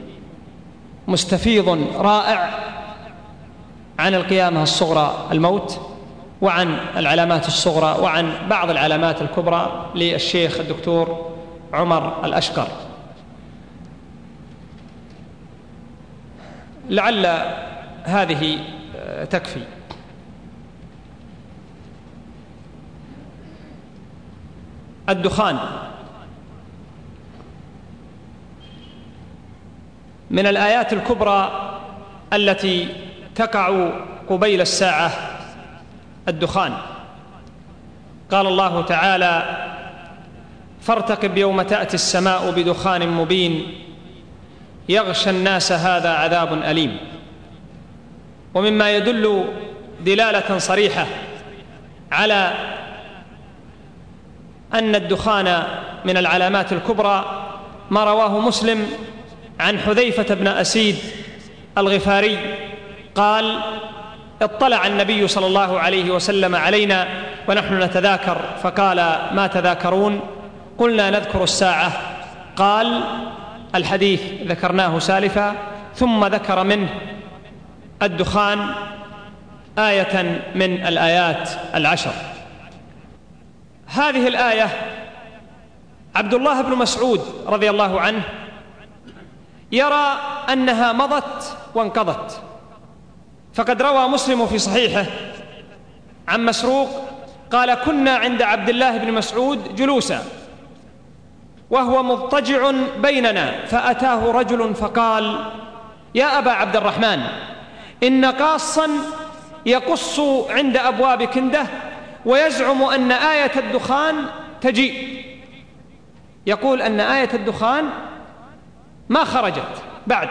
مستفيض رائع عن القيامة الصغرى، الموت، وعن العلامات الصغرى، وعن بعض العلامات الكبرى للشيخ الدكتور عمر الأشقر. لعل هذه تكفي. الدخان من الآيات الكبرى التي تقع قبيل الساعة الدخان. قال الله تعالى: فارتقب يوم تأتي السماء بدخان مبين يغشى الناس هذا عذاب أليم. ومما يدل دلالة صريحة على أن الدخان من العلامات الكبرى ما رواه مسلم عن حذيفة بن أسيد الغفاري قال: اطلع النبي صلى الله عليه وسلم علينا ونحن نتذاكر فقال: ما تذاكرون؟ قلنا: نذكر الساعة. قال: الحديث ذكرناه سالفا، ثم ذكر منه الدخان آية من الآيات العشر. هذه الآية عبد الله بن مسعود رضي الله عنه يرى أنها مضت وانقضت، فقد روى مسلم في صحيحه عن مسروق قال: كنا عند عبد الله بن مسعود جلوسا وهو مضطجع بيننا، فأتاه رجل فقال: يا أبا عبد الرحمن، إن قاصا يقص عند أبواب كنده ويزعم أن آية الدخان تجيء، يقول أن آية الدخان ما خرجت بعد،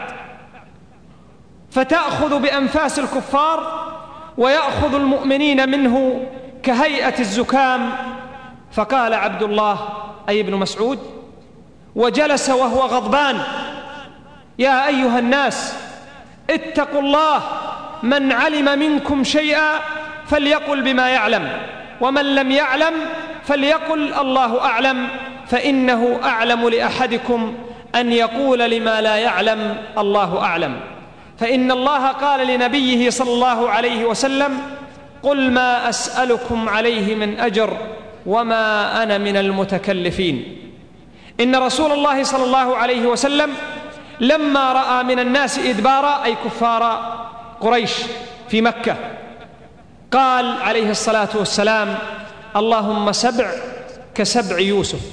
فتأخذ بأنفاس الكفار ويأخذ المؤمنين منه كهيئة الزكام. فقال عبد الله أي ابن مسعود وجلس وهو غضبان: يا أيها الناس اتقوا الله، من علم منكم شيئا فليقل بما يعلم، ومن لم يعلم فليقل الله أعلم، فإنه أعلم لأحدكم أن يقول لما لا يعلم الله أعلم. فإن الله قال لنبيه صلى الله عليه وسلم: قل ما أسألكم عليه من أجر وما أنا من المتكلفين. إن رسول الله صلى الله عليه وسلم لما رأى من الناس إدبارا، أي كفار قريش في مكة، قال عليه الصلاة والسلام: اللهم سبع كسبع يوسف،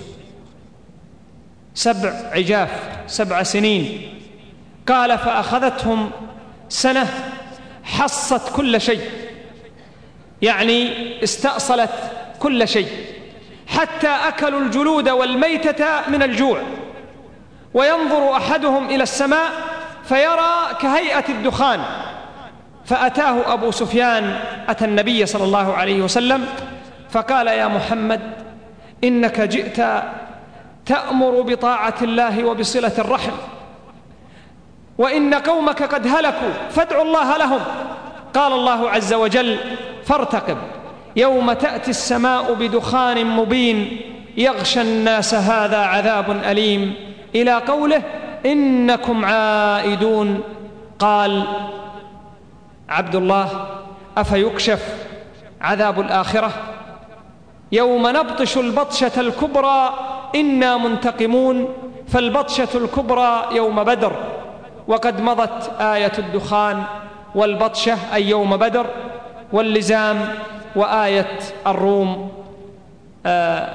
سبع عجاف، سبع سنين. قال: فأخذتهم سنة حصت كل شيء، يعني استأصلت كل شيء، حتى أكلوا الجلود والميتة من الجوع. وينظر أحدهم إلى السماء فيرى كهيئة الدخان. فأتاه أبو سفيان، أتى النبي صلى الله عليه وسلم فقال: يا محمد، إنك جئت تأمر بطاعة الله وبصلة الرحم، وإن قومك قد هلكوا فادعوا الله لهم. قال الله عز وجل: فارتقب يوم تأتي السماء بدخان مبين يغشى الناس هذا عذاب أليم، إلى قوله: إنكم عائدون. قال عبد الله: أفيكشف عذاب الآخرة؟ يوم نبطش البطشة الكبرى إنا منتقمون، فالبطشة الكبرى يوم بدر، وقد مضت آية الدخان والبطشة أي يوم بدر، واللزام وآية الروم. آه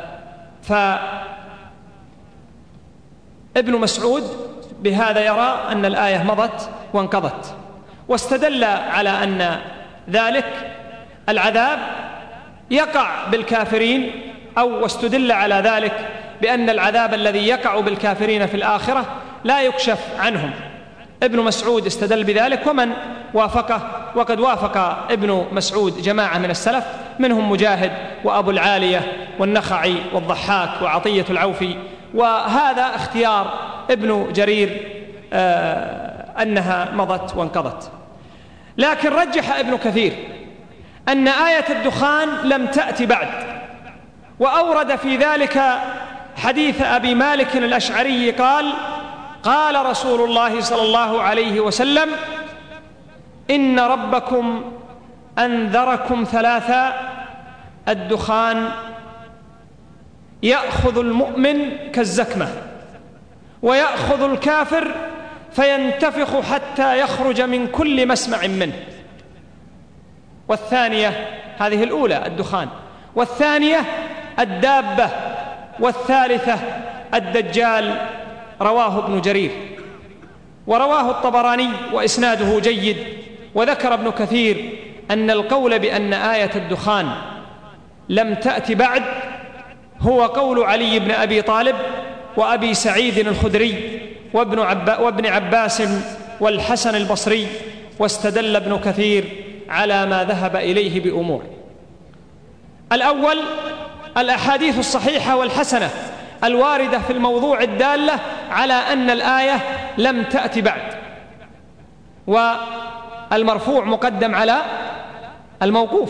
فابن مسعود بهذا يرى أن الآية مضت وانقضت، واستدل على أن ذلك العذاب يقع بالكافرين، أو واستدل على ذلك بأن العذاب الذي يقع بالكافرين في الآخرة لا يكشف عنهم. ابن مسعود استدل بذلك ومن وافقه، وقد وافق ابن مسعود جماعة من السلف، منهم مجاهد وأبو العالية والنخعي والضحاك وعطية العوفي، وهذا اختيار ابن جرير آه أنها مضت وانقضت. لكن رجح ابن كثير أن آية الدخان لم تأتي بعد، وأورد في ذلك حديث أبي مالك الأشعري قال: قال رسول الله صلى الله عليه وسلم: إن ربكم أنذركم ثلاثا: الدخان يأخذ المؤمن كالزكمة، ويأخذ الكافر فينتفخ حتى يخرج من كل مسمع منه. والثانية، هذه الأولى الدخان، والثانية الدابة، والثالثة الدجال. رواه ابن جرير، ورواه الطبراني وإسناده جيد. وذكر ابن كثير أن القول بأن آية الدخان لم تأتي بعد هو قول علي بن أبي طالب وأبي سعيد الخدري وابن, عب... وابن عباس والحسن البصري. واستدل ابن كثير على ما ذهب إليه بأمور: الأول الأحاديث الصحيحة والحسنة الواردة في الموضوع الدالة على أن الآية لم تأتي بعد، والمرفوع مقدم على الموقوف.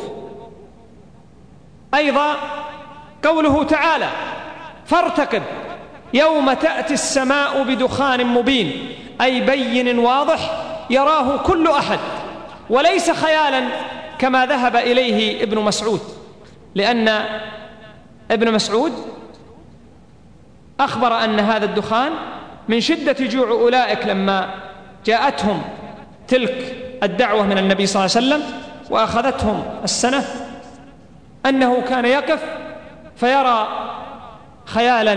أيضا قوله تعالى: فارتقب يوم تأتي السماء بدخان مبين، أي بين واضح يراه كل أحد، وليس خيالا كما ذهب إليه ابن مسعود، لأن ابن مسعود أخبر أن هذا الدخان من شدة جوع أولئك لما جاءتهم تلك الدعوة من النبي صلى الله عليه وسلم وأخذتهم السنة، أنه كان يقف فيرى خيالا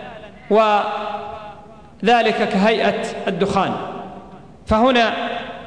وذلك كهيئة الدخان. فهنا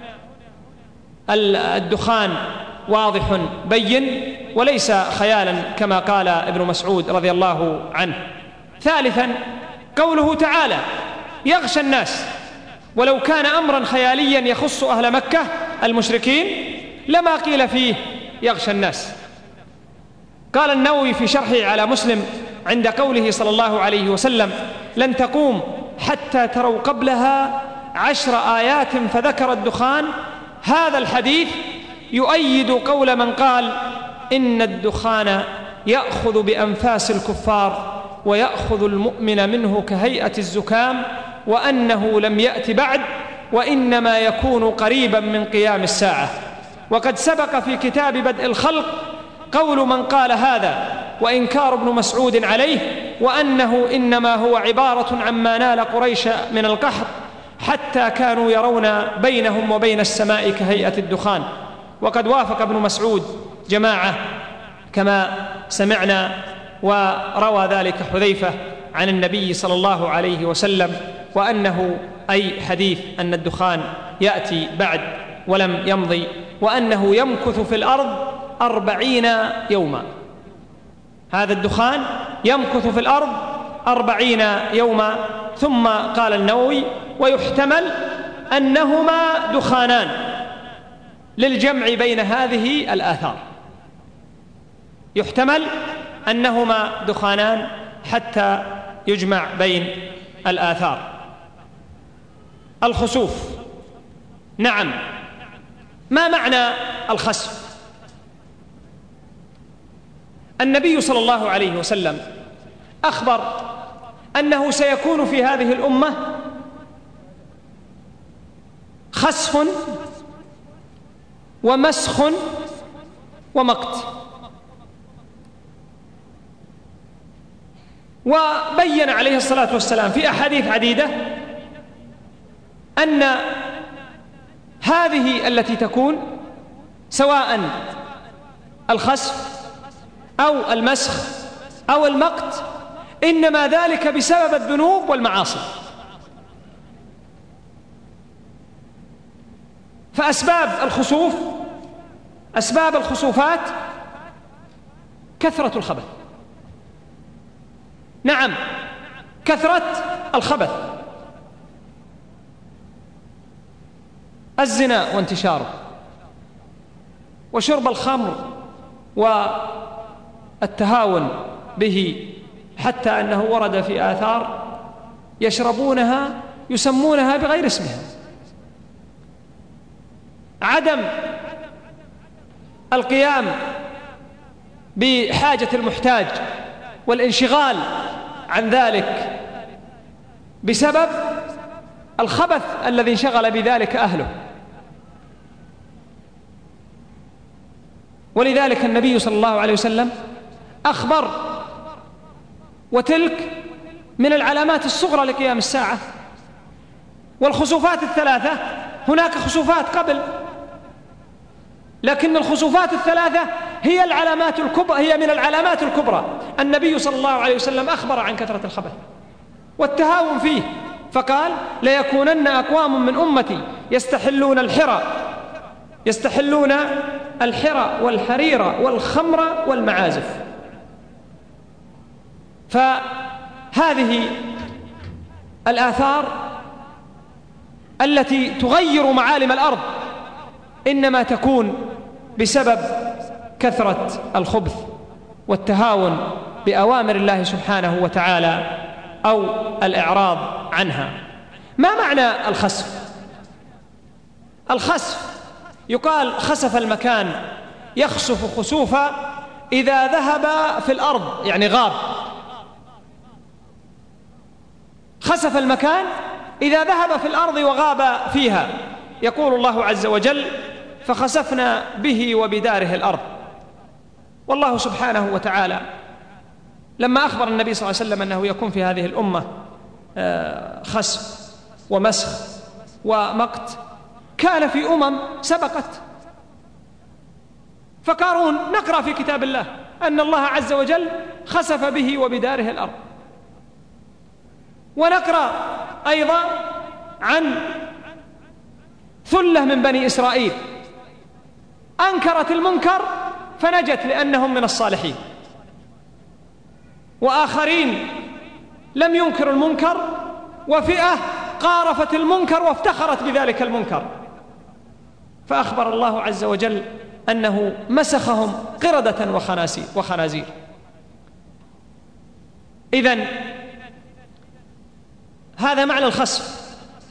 الدخان واضح بين وليس خيالا كما قال ابن مسعود رضي الله عنه. ثالثا قوله تعالى: يغشى الناس، ولو كان أمرا خياليا يخص أهل مكة المشركين لما قيل فيه يغشى الناس. قال النووي في شرحه على مسلم عند قوله صلى الله عليه وسلم: لن تقوم حتى تروا قبلها عشر آيات، فذكر الدخان. هذا الحديث يؤيد قول من قال إن الدخان يأخذ بأنفاس الكفار ويأخذ المؤمن منه كهيئة الزكام، وأنه لم يأت بعد، وإنما يكون قريبا من قيام الساعة. وقد سبق في كتاب بدء الخلق قول من قال هذا وإنكار ابن مسعود عليه، وأنه إنما هو عبارة عما نال قريش من القحط، حتى كانوا يرون بينهم وبين السماء كهيئة الدخان. وقد وافق ابن مسعود جماعة كما سمعنا، وروى ذلك حذيفة عن النبي صلى الله عليه وسلم، وأنه أي حديث أن الدخان يأتي بعد ولم يمضي، وأنه يمكث في الأرض أربعين يوما. هذا الدخان يمكث في الأرض أربعين يوما. ثم قال النووي: ويحتمل أنهما دخانان للجمع بين هذه الآثار. يحتمل أنهما دخانان حتى يجمع بين الآثار. الخسوف، نعم، ما معنى الخسف؟ النبي صلى الله عليه وسلم أخبر أنه سيكون في هذه الأمة خسف ومسخ ومقت، وبين عليه الصلاة والسلام في أحاديث عديدة أن هذه التي تكون سواء الخسف أو المسخ أو المقت إنما ذلك بسبب الذنوب والمعاصي. فأسباب الخسوف، أسباب الخسوفات كثرة الخبث، نعم، كثرة الخبث، الزنا وانتشاره، وشرب الخمر والتهاون به، حتى أنه ورد في آثار يشربونها يسمونها بغير اسمها. عدم القيام بحاجة المحتاج والانشغال عن ذلك بسبب الخبث الذي انشغل بذلك أهله. ولذلك النبي صلى الله عليه وسلم أخبر، وتلك من العلامات الصغرى لقيام الساعة. والخسوفات الثلاثة، هناك خسوفات قبل، لكن الخسوفات الثلاثة هي العلامات الكبرى، هي من العلامات الكبرى. النبي صلى الله عليه وسلم أخبر عن كثرة الخبث والتهاون فيه، فقال: ليكونن أقوام من أمتي يستحلون الحرى يستحلون الحرى والحرير والخمر والمعازف. فهذه الآثار التي تغير معالم الأرض إنما تكون بسبب كثرة الخبث والتهاون بأوامر الله سبحانه وتعالى أو الإعراض عنها. ما معنى الخسف؟ الخسف يقال خسف المكان، يخسف خسوفا إذا ذهب في الأرض، يعني غاب. خسف المكان إذا ذهب في الأرض وغاب فيها. يقول الله عز وجل: فخسفنا به وبداره الأرض. والله سبحانه وتعالى لما أخبر النبي صلى الله عليه وسلم أنه يكون في هذه الأمة خسف ومسخ ومقت، كان في أمم سبقت. فقارون نقرأ في كتاب الله أن الله عز وجل خسف به وبداره الأرض. ونقرأ أيضا عن ثلة من بني إسرائيل أنكرت المنكر فنجت لأنهم من الصالحين، وآخرين لم ينكروا المنكر، وفئة قارفت المنكر وافتخرت بذلك المنكر. فأخبر الله عز وجل أنه مسخهم قردة وخنازير. إذن هذا معنى الخسف.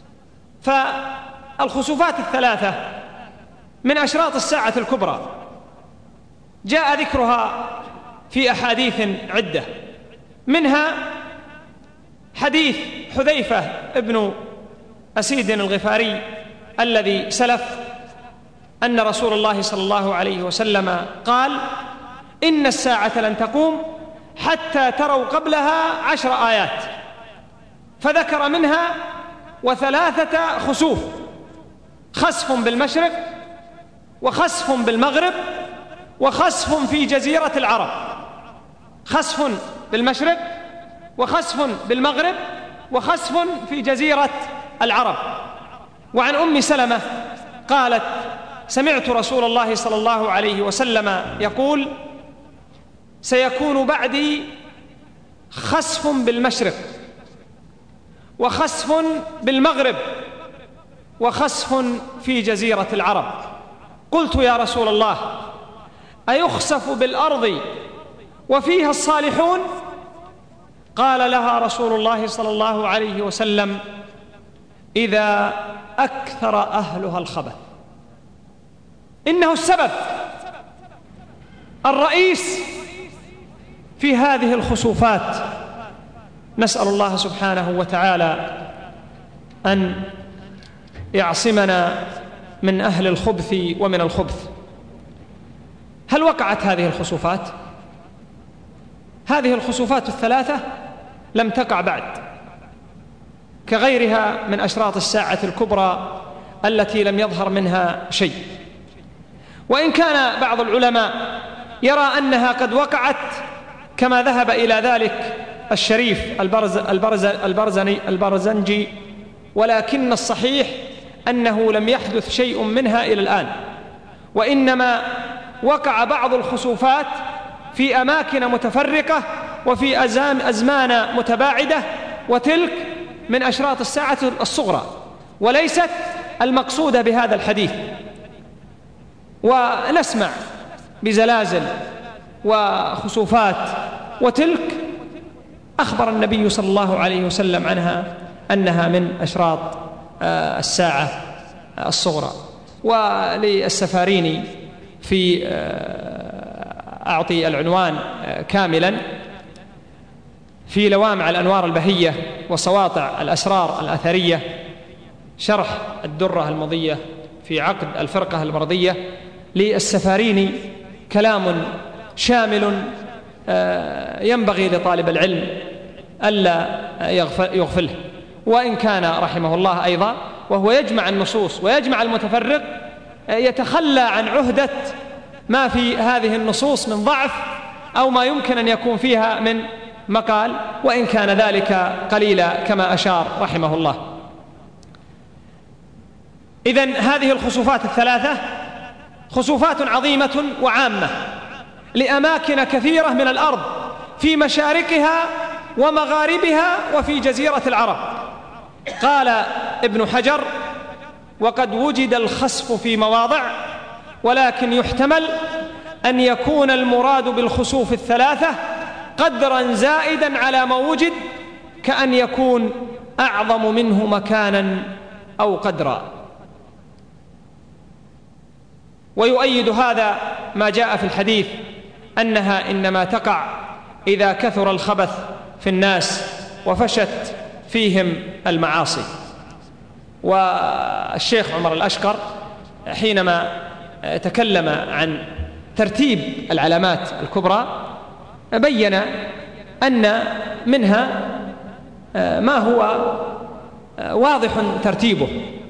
فالخسوفات الثلاثة من أشراط الساعة الكبرى، جاء ذكرها في أحاديث عدة، منها حديث حذيفة ابن أسيد الغفاري الذي سلف أن رسول الله صلى الله عليه وسلم قال: إن الساعة لن تقوم حتى تروا قبلها عشر آيات، فذكر منها وثلاثة خسوف: خسف بالمشرق، وخسف بالمغرب، وخسف في جزيرة العرب. خسف بالمشرق، وخسف بالمغرب، وخسف في جزيرة العرب. وعن أم سلمة قالت: سمعت رسول الله صلى الله عليه وسلم يقول: سيكون بعدي خسف بالمشرق، وخسف بالمغرب، وخسف في جزيرة العرب. قلت: يا رسول الله، أيخسف بالأرض وفيها الصالحون قال لها رسول الله صلى الله عليه وسلم: إذا أكثر أهلها الخبث. إنه السبب الرئيس في هذه الخسوفات. نسأل الله سبحانه وتعالى أن يعصمنا من أهل الخبث ومن الخبث. هل وقعت هذه الخسوفات؟ هذه الخسوفات الثلاثة لم تقع بعد، كغيرها من أشراط الساعة الكبرى التي لم يظهر منها شيء. وإن كان بعض العلماء يرى أنها قد وقعت كما ذهب إلى ذلك الشريف البرز البرز البرزني البرزنجي، ولكن الصحيح أنه لم يحدث شيء منها إلى الآن، وإنما وقع بعض الخسوفات في أماكن متفرقة وفي أزمان متباعدة، وتلك من أشراط الساعة الصغرى وليست المقصودة بهذا الحديث. ونسمع بزلازل وخسوفات، وتلك أخبر النبي صلى الله عليه وسلم عنها أنها من أشراط الساعة الصغرى. وللسفاريني في أعطي العنوان كاملا في لوامع الأنوار البهية وسواطع الأسرار الأثرية، شرح الدرة المضية في عقد الفرقة المرضية للسفاريني، كلام شامل ينبغي لطالب العلم ألا يغفله. وإن كان رحمه الله أيضا وهو يجمع النصوص ويجمع المتفرق يتخلى عن عهدة ما في هذه النصوص من ضعف أو ما يمكن أن يكون فيها من مقال، وإن كان ذلك قليلا كما أشار رحمه الله. إذن هذه الخسوفات الثلاثة خسوفات عظيمة وعامة لأماكن كثيرة من الأرض في مشارقها ومغاربها وفي جزيرة العرب. قال ابن حجر: وقد وجد الخسف في مواضع، ولكن يحتمل أن يكون المراد بالخسوف الثلاثة قدرا زائدا على ما وجد، كأن يكون أعظم منه مكانا أو قدرا. ويؤيد هذا ما جاء في الحديث أنها إنما تقع إذا كثر الخبث في الناس وفشت فيهم المعاصي. والشيخ عمر الأشقر حينما تكلم عن ترتيب العلامات الكبرى بين أن منها ما هو واضح ترتيبه،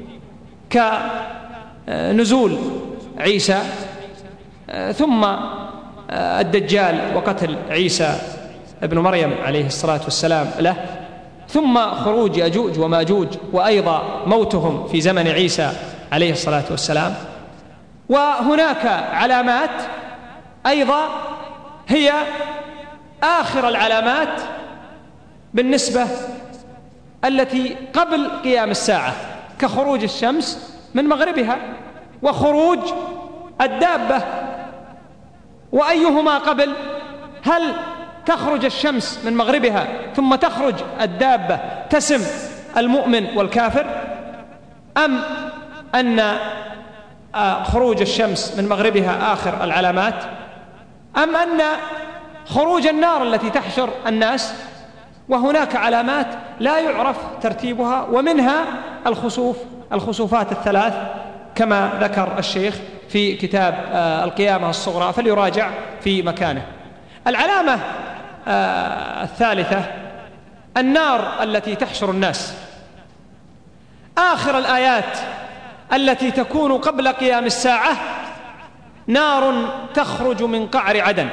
كنزول عيسى، ثم الدجال وقتل عيسى ابن مريم عليه الصلاة والسلام له، ثم خروج يأجوج وماجوج وأيضا موتهم في زمن عيسى عليه الصلاة والسلام. وهناك علامات أيضا هي آخر العلامات بالنسبة التي قبل قيام الساعة، كخروج الشمس من مغربها وخروج الدابة. وأيهما قبل؟ هل تخرج الشمس من مغربها ثم تخرج الدابة تسم المؤمن والكافر، أم أن خروج الشمس من مغربها آخر العلامات، أم أن خروج النار التي تحشر الناس؟ وهناك علامات لا يعرف ترتيبها، ومنها الخسوف الخسوفات الثلاث كما ذكر الشيخ في كتاب القيامة الصغرى، فليراجع في مكانه. العلامة الثالثة النار التي تحشر الناس. آخر الآيات التي تكون قبل قيام الساعة نار تخرج من قعر عدن.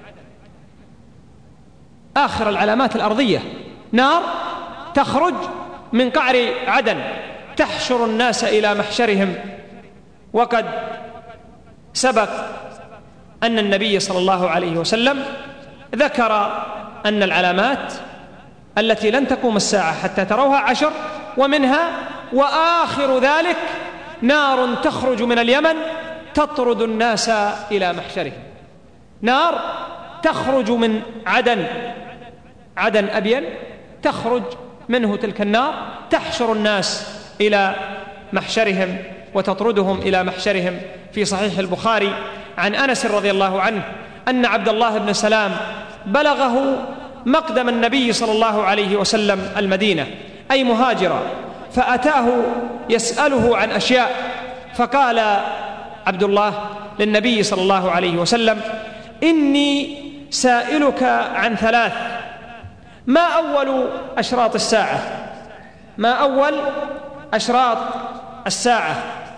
آخر العلامات الأرضية نار تخرج من قعر عدن تحشر الناس إلى محشرهم. وقد سبق أن النبي صلى الله عليه وسلم ذكر أن العلامات التي لن تقوم الساعة حتى تروها عشر، ومنها وآخر ذلك نار تخرج من اليمن تطرد الناس إلى محشرهم. نار تخرج من عدن، عدن أبين، تخرج منه تلك النار تحشر الناس إلى محشرهم وتطردهم إلى محشرهم. في صحيح البخاري عن أنس رضي الله عنه أن عبد الله بن سلام بلغه مقدم النبي صلى الله عليه وسلم المدينة، أي مهاجرا، فأتاه يسأله عن أشياء، فقال عبد الله للنبي صلى الله عليه وسلم: إني سائلك عن ثلاث، ما أول أشراط الساعة؟ ما أول أشراط الساعة؟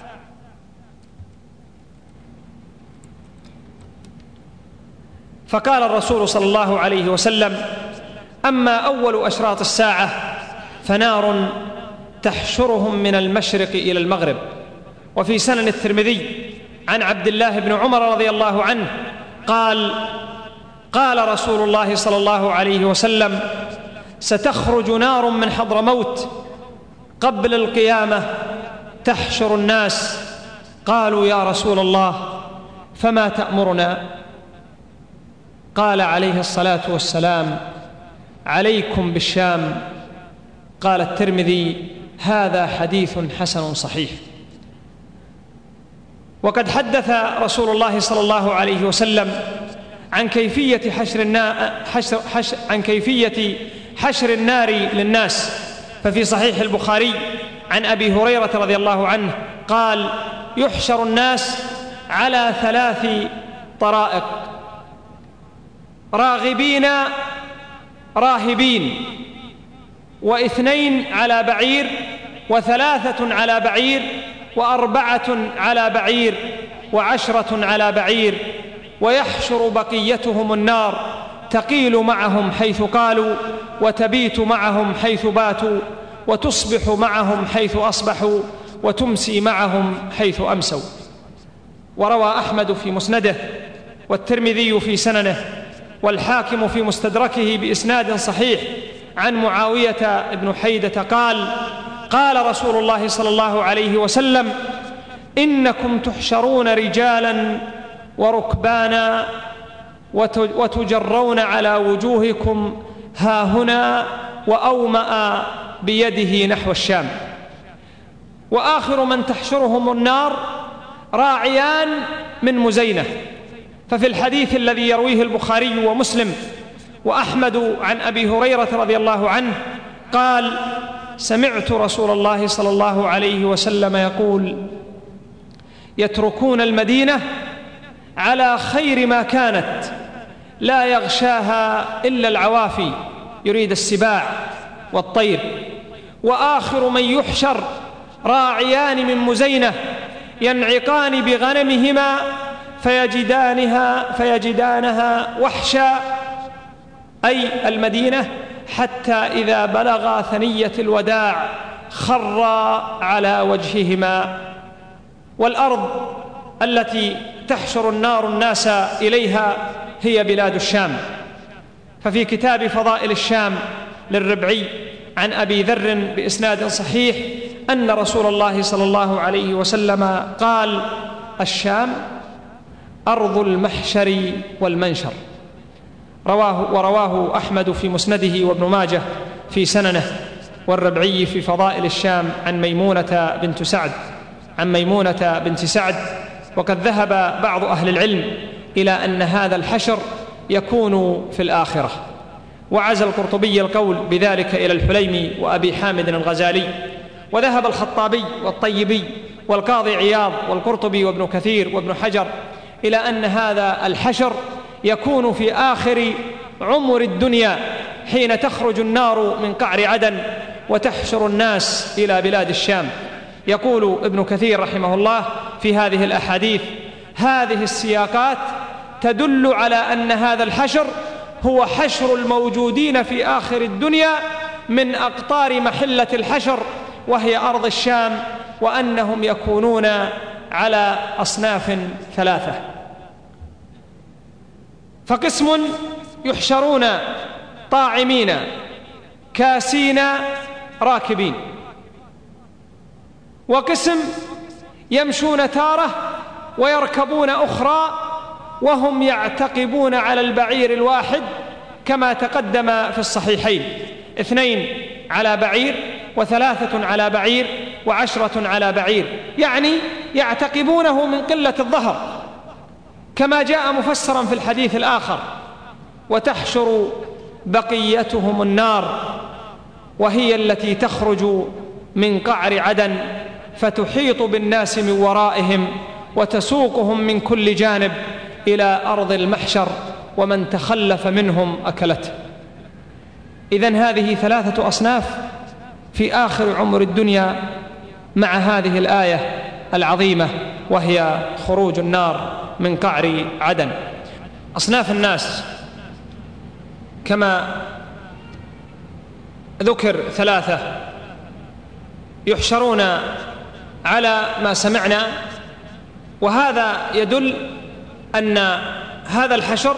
فقال الرسول صلى الله عليه وسلم: أما أول أشراط الساعة فنار تحشرهم من المشرق إلى المغرب. وفي سنن الترمذي عن عبد الله بن عمر رضي الله عنه قال: قال رسول الله صلى الله عليه وسلم: ستخرج نار من حضرموت قبل القيامة تحشر الناس. قالوا: يا رسول الله فما تأمرنا؟ قال عليه الصلاة والسلام: عليكم بالشام. قال الترمذي: هذا حديث حسن صحيح. وقد حدث رسول الله صلى الله عليه وسلم عن كيفية حشر النار, حشر حشر عن كيفية حشر النار للناس، ففي صحيح البخاري عن أبي هريرة رضي الله عنه قال: يحشر الناس على ثلاث طرائق: راغبين راهبين، واثنين على بعير، وثلاثة على بعير، وأربعة على بعير، وعشرة على بعير، ويحشر بقيتهم النار تقيل معهم حيث قالوا، وتبيت معهم حيث باتوا، وتصبح معهم حيث أصبحوا، وتمسي معهم حيث أمسوا. وروى أحمد في مسنده، والترمذي في سننه، والحاكم في مستدركه بإسناد صحيح عن معاوية بن حيدة قال: قال رسول الله صلى الله عليه وسلم: إنكم تحشرون رجالا وركبانا وتجرون على وجوهكم هاهنا، وأومأ بيده نحو الشام. وآخر من تحشرهم النار راعيان من مزينة. ففي الحديث الذي يرويه البخاري ومسلم وأحمد عن أبي هريرة رضي الله عنه قال: سمعت رسول الله صلى الله عليه وسلم يقول: يتركون المدينة على خير ما كانت، لا يغشاها إلا العوافي، يريد السباع والطير. وآخر من يحشر راعيان من مزينة ينعقان بغنمهما فيجدانها, فيجدانها وحشا، أي المدينة، حتى إذا بلغا ثنية الوداع خرا على وجههما. والأرض التي تحشر النار الناس إليها هي بلاد الشام. ففي كتاب فضائل الشام للربعي عن أبي ذر بإسناد صحيح أن رسول الله صلى الله عليه وسلم قال: الشام أرض المحشر والمنشر. رواه ورواه أحمد في مسنده، وابن ماجه في سننه، والربعي في فضائل الشام عن ميمونة بنت سعد عن ميمونة بنت سعد. وقد ذهب بعض أهل العلم إلى أن هذا الحشر يكون في الآخرة، وعزى القرطبي القول بذلك إلى الحليمي وأبي حامد الغزالي. وذهب الخطابي والطيبي والقاضي عياض والقرطبي وابن كثير وابن حجر إلى أن هذا الحشر يكون في آخر عمر الدنيا، حين تخرج النار من قعر عدن وتحشر الناس إلى بلاد الشام. يقول ابن كثير رحمه الله في هذه الأحاديث: هذه السياقات تدل على أن هذا الحشر هو حشر الموجودين في آخر الدنيا من أقطار محلة الحشر، وهي أرض الشام، وأنهم يكونون على أصناف ثلاثة. فقسم يحشرون طاعمين كاسين راكبين، وقسم يمشون تارة ويركبون أخرى وهم يعتقبون على البعير الواحد كما تقدم في الصحيحين، اثنين على بعير وثلاثة على بعير وعشرة على بعير، يعني يعتقبونه من قلة الظهر، كما جاء مفسرا في الحديث الآخر: وتحشر بقيتهم النار، وهي التي تخرج من قعر عدن فتحيط بالناس من ورائهم وتسوقهم من كل جانب إلى أرض المحشر، ومن تخلف منهم أكلته. إذن هذه ثلاثة أصناف في آخر عمر الدنيا مع هذه الآية العظيمة، وهي خروج النار من قعر عدن. أصناف الناس كما ذكر ثلاثة يحشرون على ما سمعنا، وهذا يدل أن هذا الحشر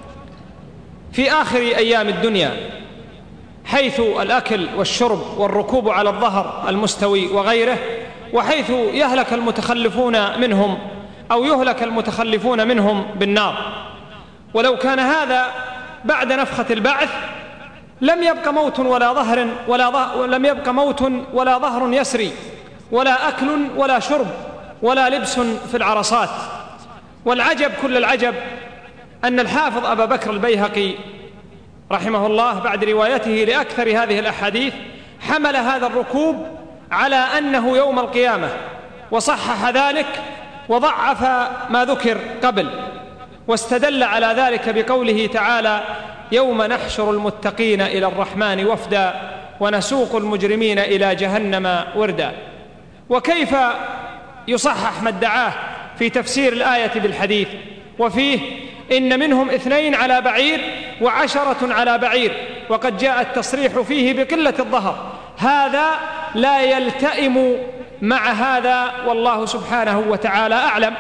في آخر أيام الدنيا، حيث الأكل والشرب والركوب على الظهر المستوي وغيره، وحيث يهلك المتخلفون منهم أو يهلك المتخلفون منهم بالنار. ولو كان هذا بعد نفخة البعث لم يبق موت ولا ظهر ولا ظهر لم يبق موت ولا ظهر يسري، ولا أكل ولا شرب ولا لبس في العرصات. والعجب كل العجب أن الحافظ أبا بكر البيهقي رحمه الله بعد روايته لأكثر هذه الأحاديث حمل هذا الركوب على أنه يوم القيامة، وصحح ذلك وضعف ما ذكر قبل، واستدل على ذلك بقوله تعالى: يوم نحشر المتقين إلى الرحمن وفدا ونسوق المجرمين إلى جهنم وردا. وكيف يصحح ما ادعاه في تفسير الآية بالحديث، وفيه إن منهم اثنين على بعير وعشرة على بعير، وقد جاء التصريح فيه بقلة الظهر. هذا لا يلتئم مع هذا، والله سبحانه وتعالى أعلم.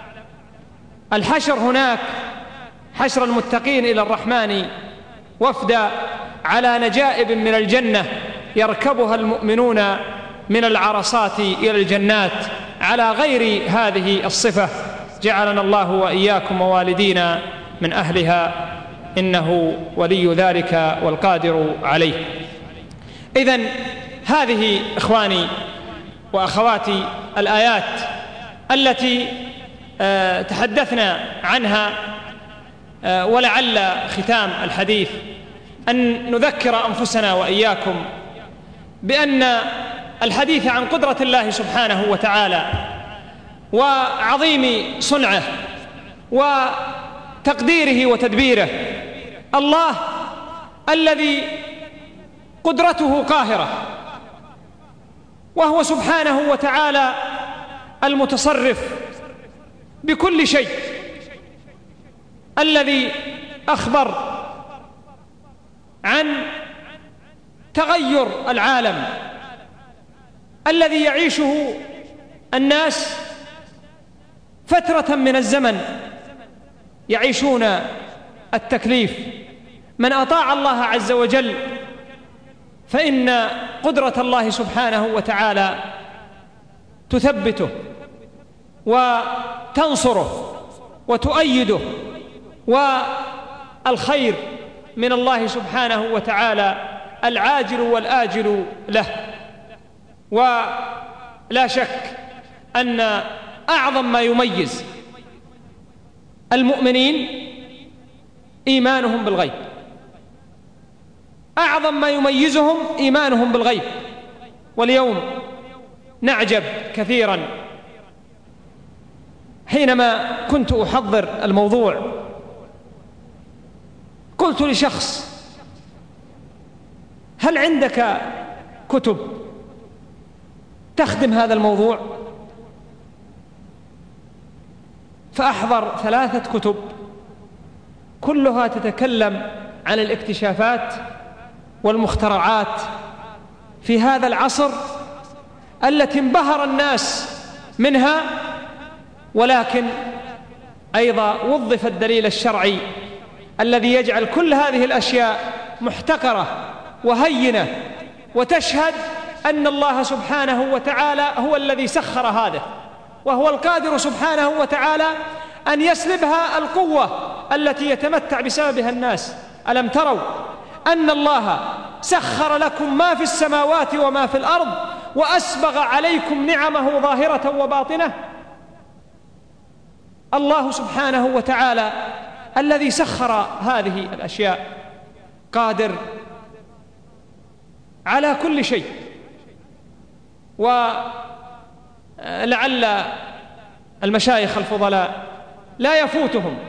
الحشر هناك حشر المتقين إلى الرحمن وفدا على نجائب من الجنة يركبها المؤمنون من العرصات إلى الجنات على غير هذه الصفة، جعلنا الله وإياكم ووالدينا من أهلها، إنه ولي ذلك والقادر عليه. إذن هذه إخواني وأخواتي الآيات التي أه تحدثنا عنها، أه ولعل ختام الحديث أن نذكر أنفسنا وإياكم بأن الحديث عن قدرة الله سبحانه وتعالى وعظيم صنعه وتقديره وتدبيره، الله الذي قدرته قاهرة، وهو سبحانه وتعالى المتصرف بكل شيء، الذي أخبر عن تغير العالم الذي يعيشه الناس فترة من الزمن يعيشون التكليف. من أطاع الله عز وجل فإن قدرة الله سبحانه وتعالى تثبته وتنصره وتؤيده، والخير من الله سبحانه وتعالى العاجل والآجل له. ولا شك أن أعظم ما يميز المؤمنين إيمانهم بالغيب، أعظم ما يميزهم إيمانهم بالغيب. واليوم نعجب كثيرا حينما كنت أحضر الموضوع قلت لشخص: هل عندك كتب تخدم هذا الموضوع؟ فأحضر ثلاثة كتب كلها تتكلم عن الاكتشافات والمخترعات في هذا العصر التي انبهر الناس منها، ولكن أيضا وظف الدليل الشرعي الذي يجعل كل هذه الأشياء محتقرة وهينة، وتشهد أن الله سبحانه وتعالى هو الذي سخر هذا، وهو القادر سبحانه وتعالى أن يسلبها القوة التي يتمتع بسببها الناس. ألم تروا أن الله سخر لكم ما في السماوات وما في الأرض وأسبغ عليكم نعمه ظاهرة وباطنة؟ الله سبحانه وتعالى الذي سخر هذه الأشياء قادر على كل شيء. ولعل المشايخ الفضلاء لا يفوتهم،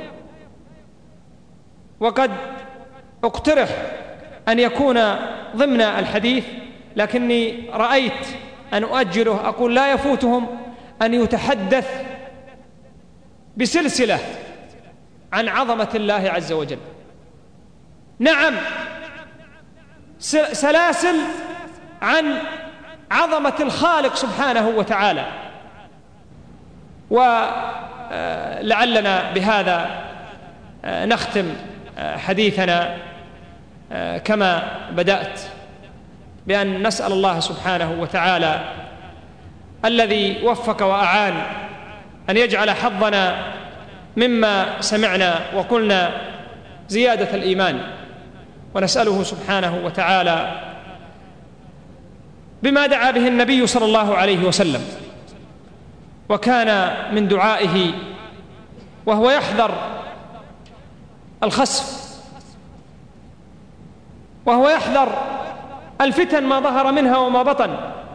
وقد اقترح أن يكون ضمن الحديث، لكني رأيت أن أؤجله، أقول لا يفوتهم أن يتحدث بسلسلة عن عظمة الله عز وجل. نعم، سلاسل عن عظمة الخالق سبحانه وتعالى. ولعلنا بهذا نختم حديثنا كما بدأت، بأن نسأل الله سبحانه وتعالى الذي وفق وأعان أن يجعل حظنا مما سمعنا وقلنا زيادة الإيمان، ونسأله سبحانه وتعالى بما دعا به النبي صلى الله عليه وسلم، وكان من دعائه وهو يحذر الخسف وهو يحذر الفتن ما ظهر منها وما بطن: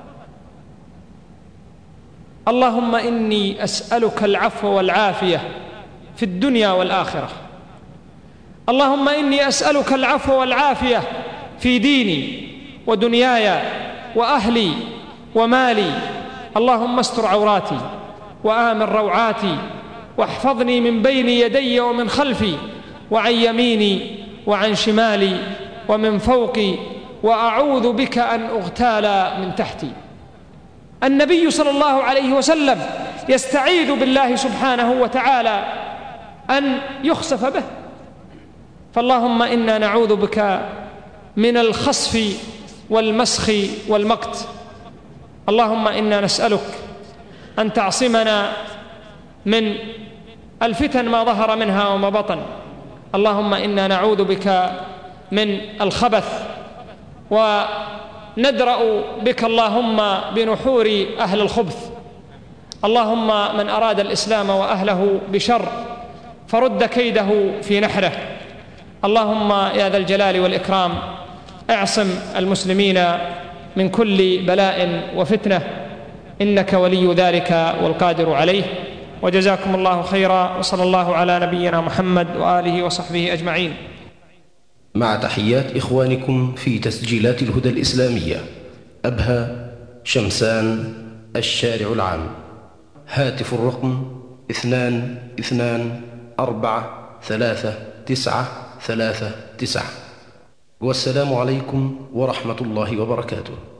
اللهم إني أسألك العفو والعافية في الدنيا والآخرة. اللهم إني أسألك العفو والعافية في ديني ودنياي وأهلي ومالي. اللهم استر عوراتي وآمن روعاتي، واحفظني من بين يدي ومن خلفي وعن يميني وعن شمالي ومن فوقي، وأعوذ بك أن أغتال من تحتي. النبي صلى الله عليه وسلم يستعيذ بالله سبحانه وتعالى أن يخسف به. فاللهم إنا نعوذ بك من الخسف والمسخ والمقت. اللهم إنا نسألك أن تعصمنا من الفتن ما ظهر منها وما بطن. اللهم إنا نعوذ بك من الخبث، وندرأ بك اللهم بنحور أهل الخبث. اللهم من أراد الإسلام وأهله بشر فرد كيده في نحره. اللهم يا ذا الجلال والإكرام اعصم المسلمين من كل بلاء وفتنة، إنك ولي ذلك والقادر عليه. وجزاكم الله خيرا، وصلى الله على نبينا محمد وآله وصحبه أجمعين. مع تحيات إخوانكم في تسجيلات الهدى الإسلامية، أبها شمسان، الشارع العام. هاتف الرقم اثنان اثنان أربعة ثلاثة تسعة ثلاثة تسعة. والسلام عليكم ورحمة الله وبركاته.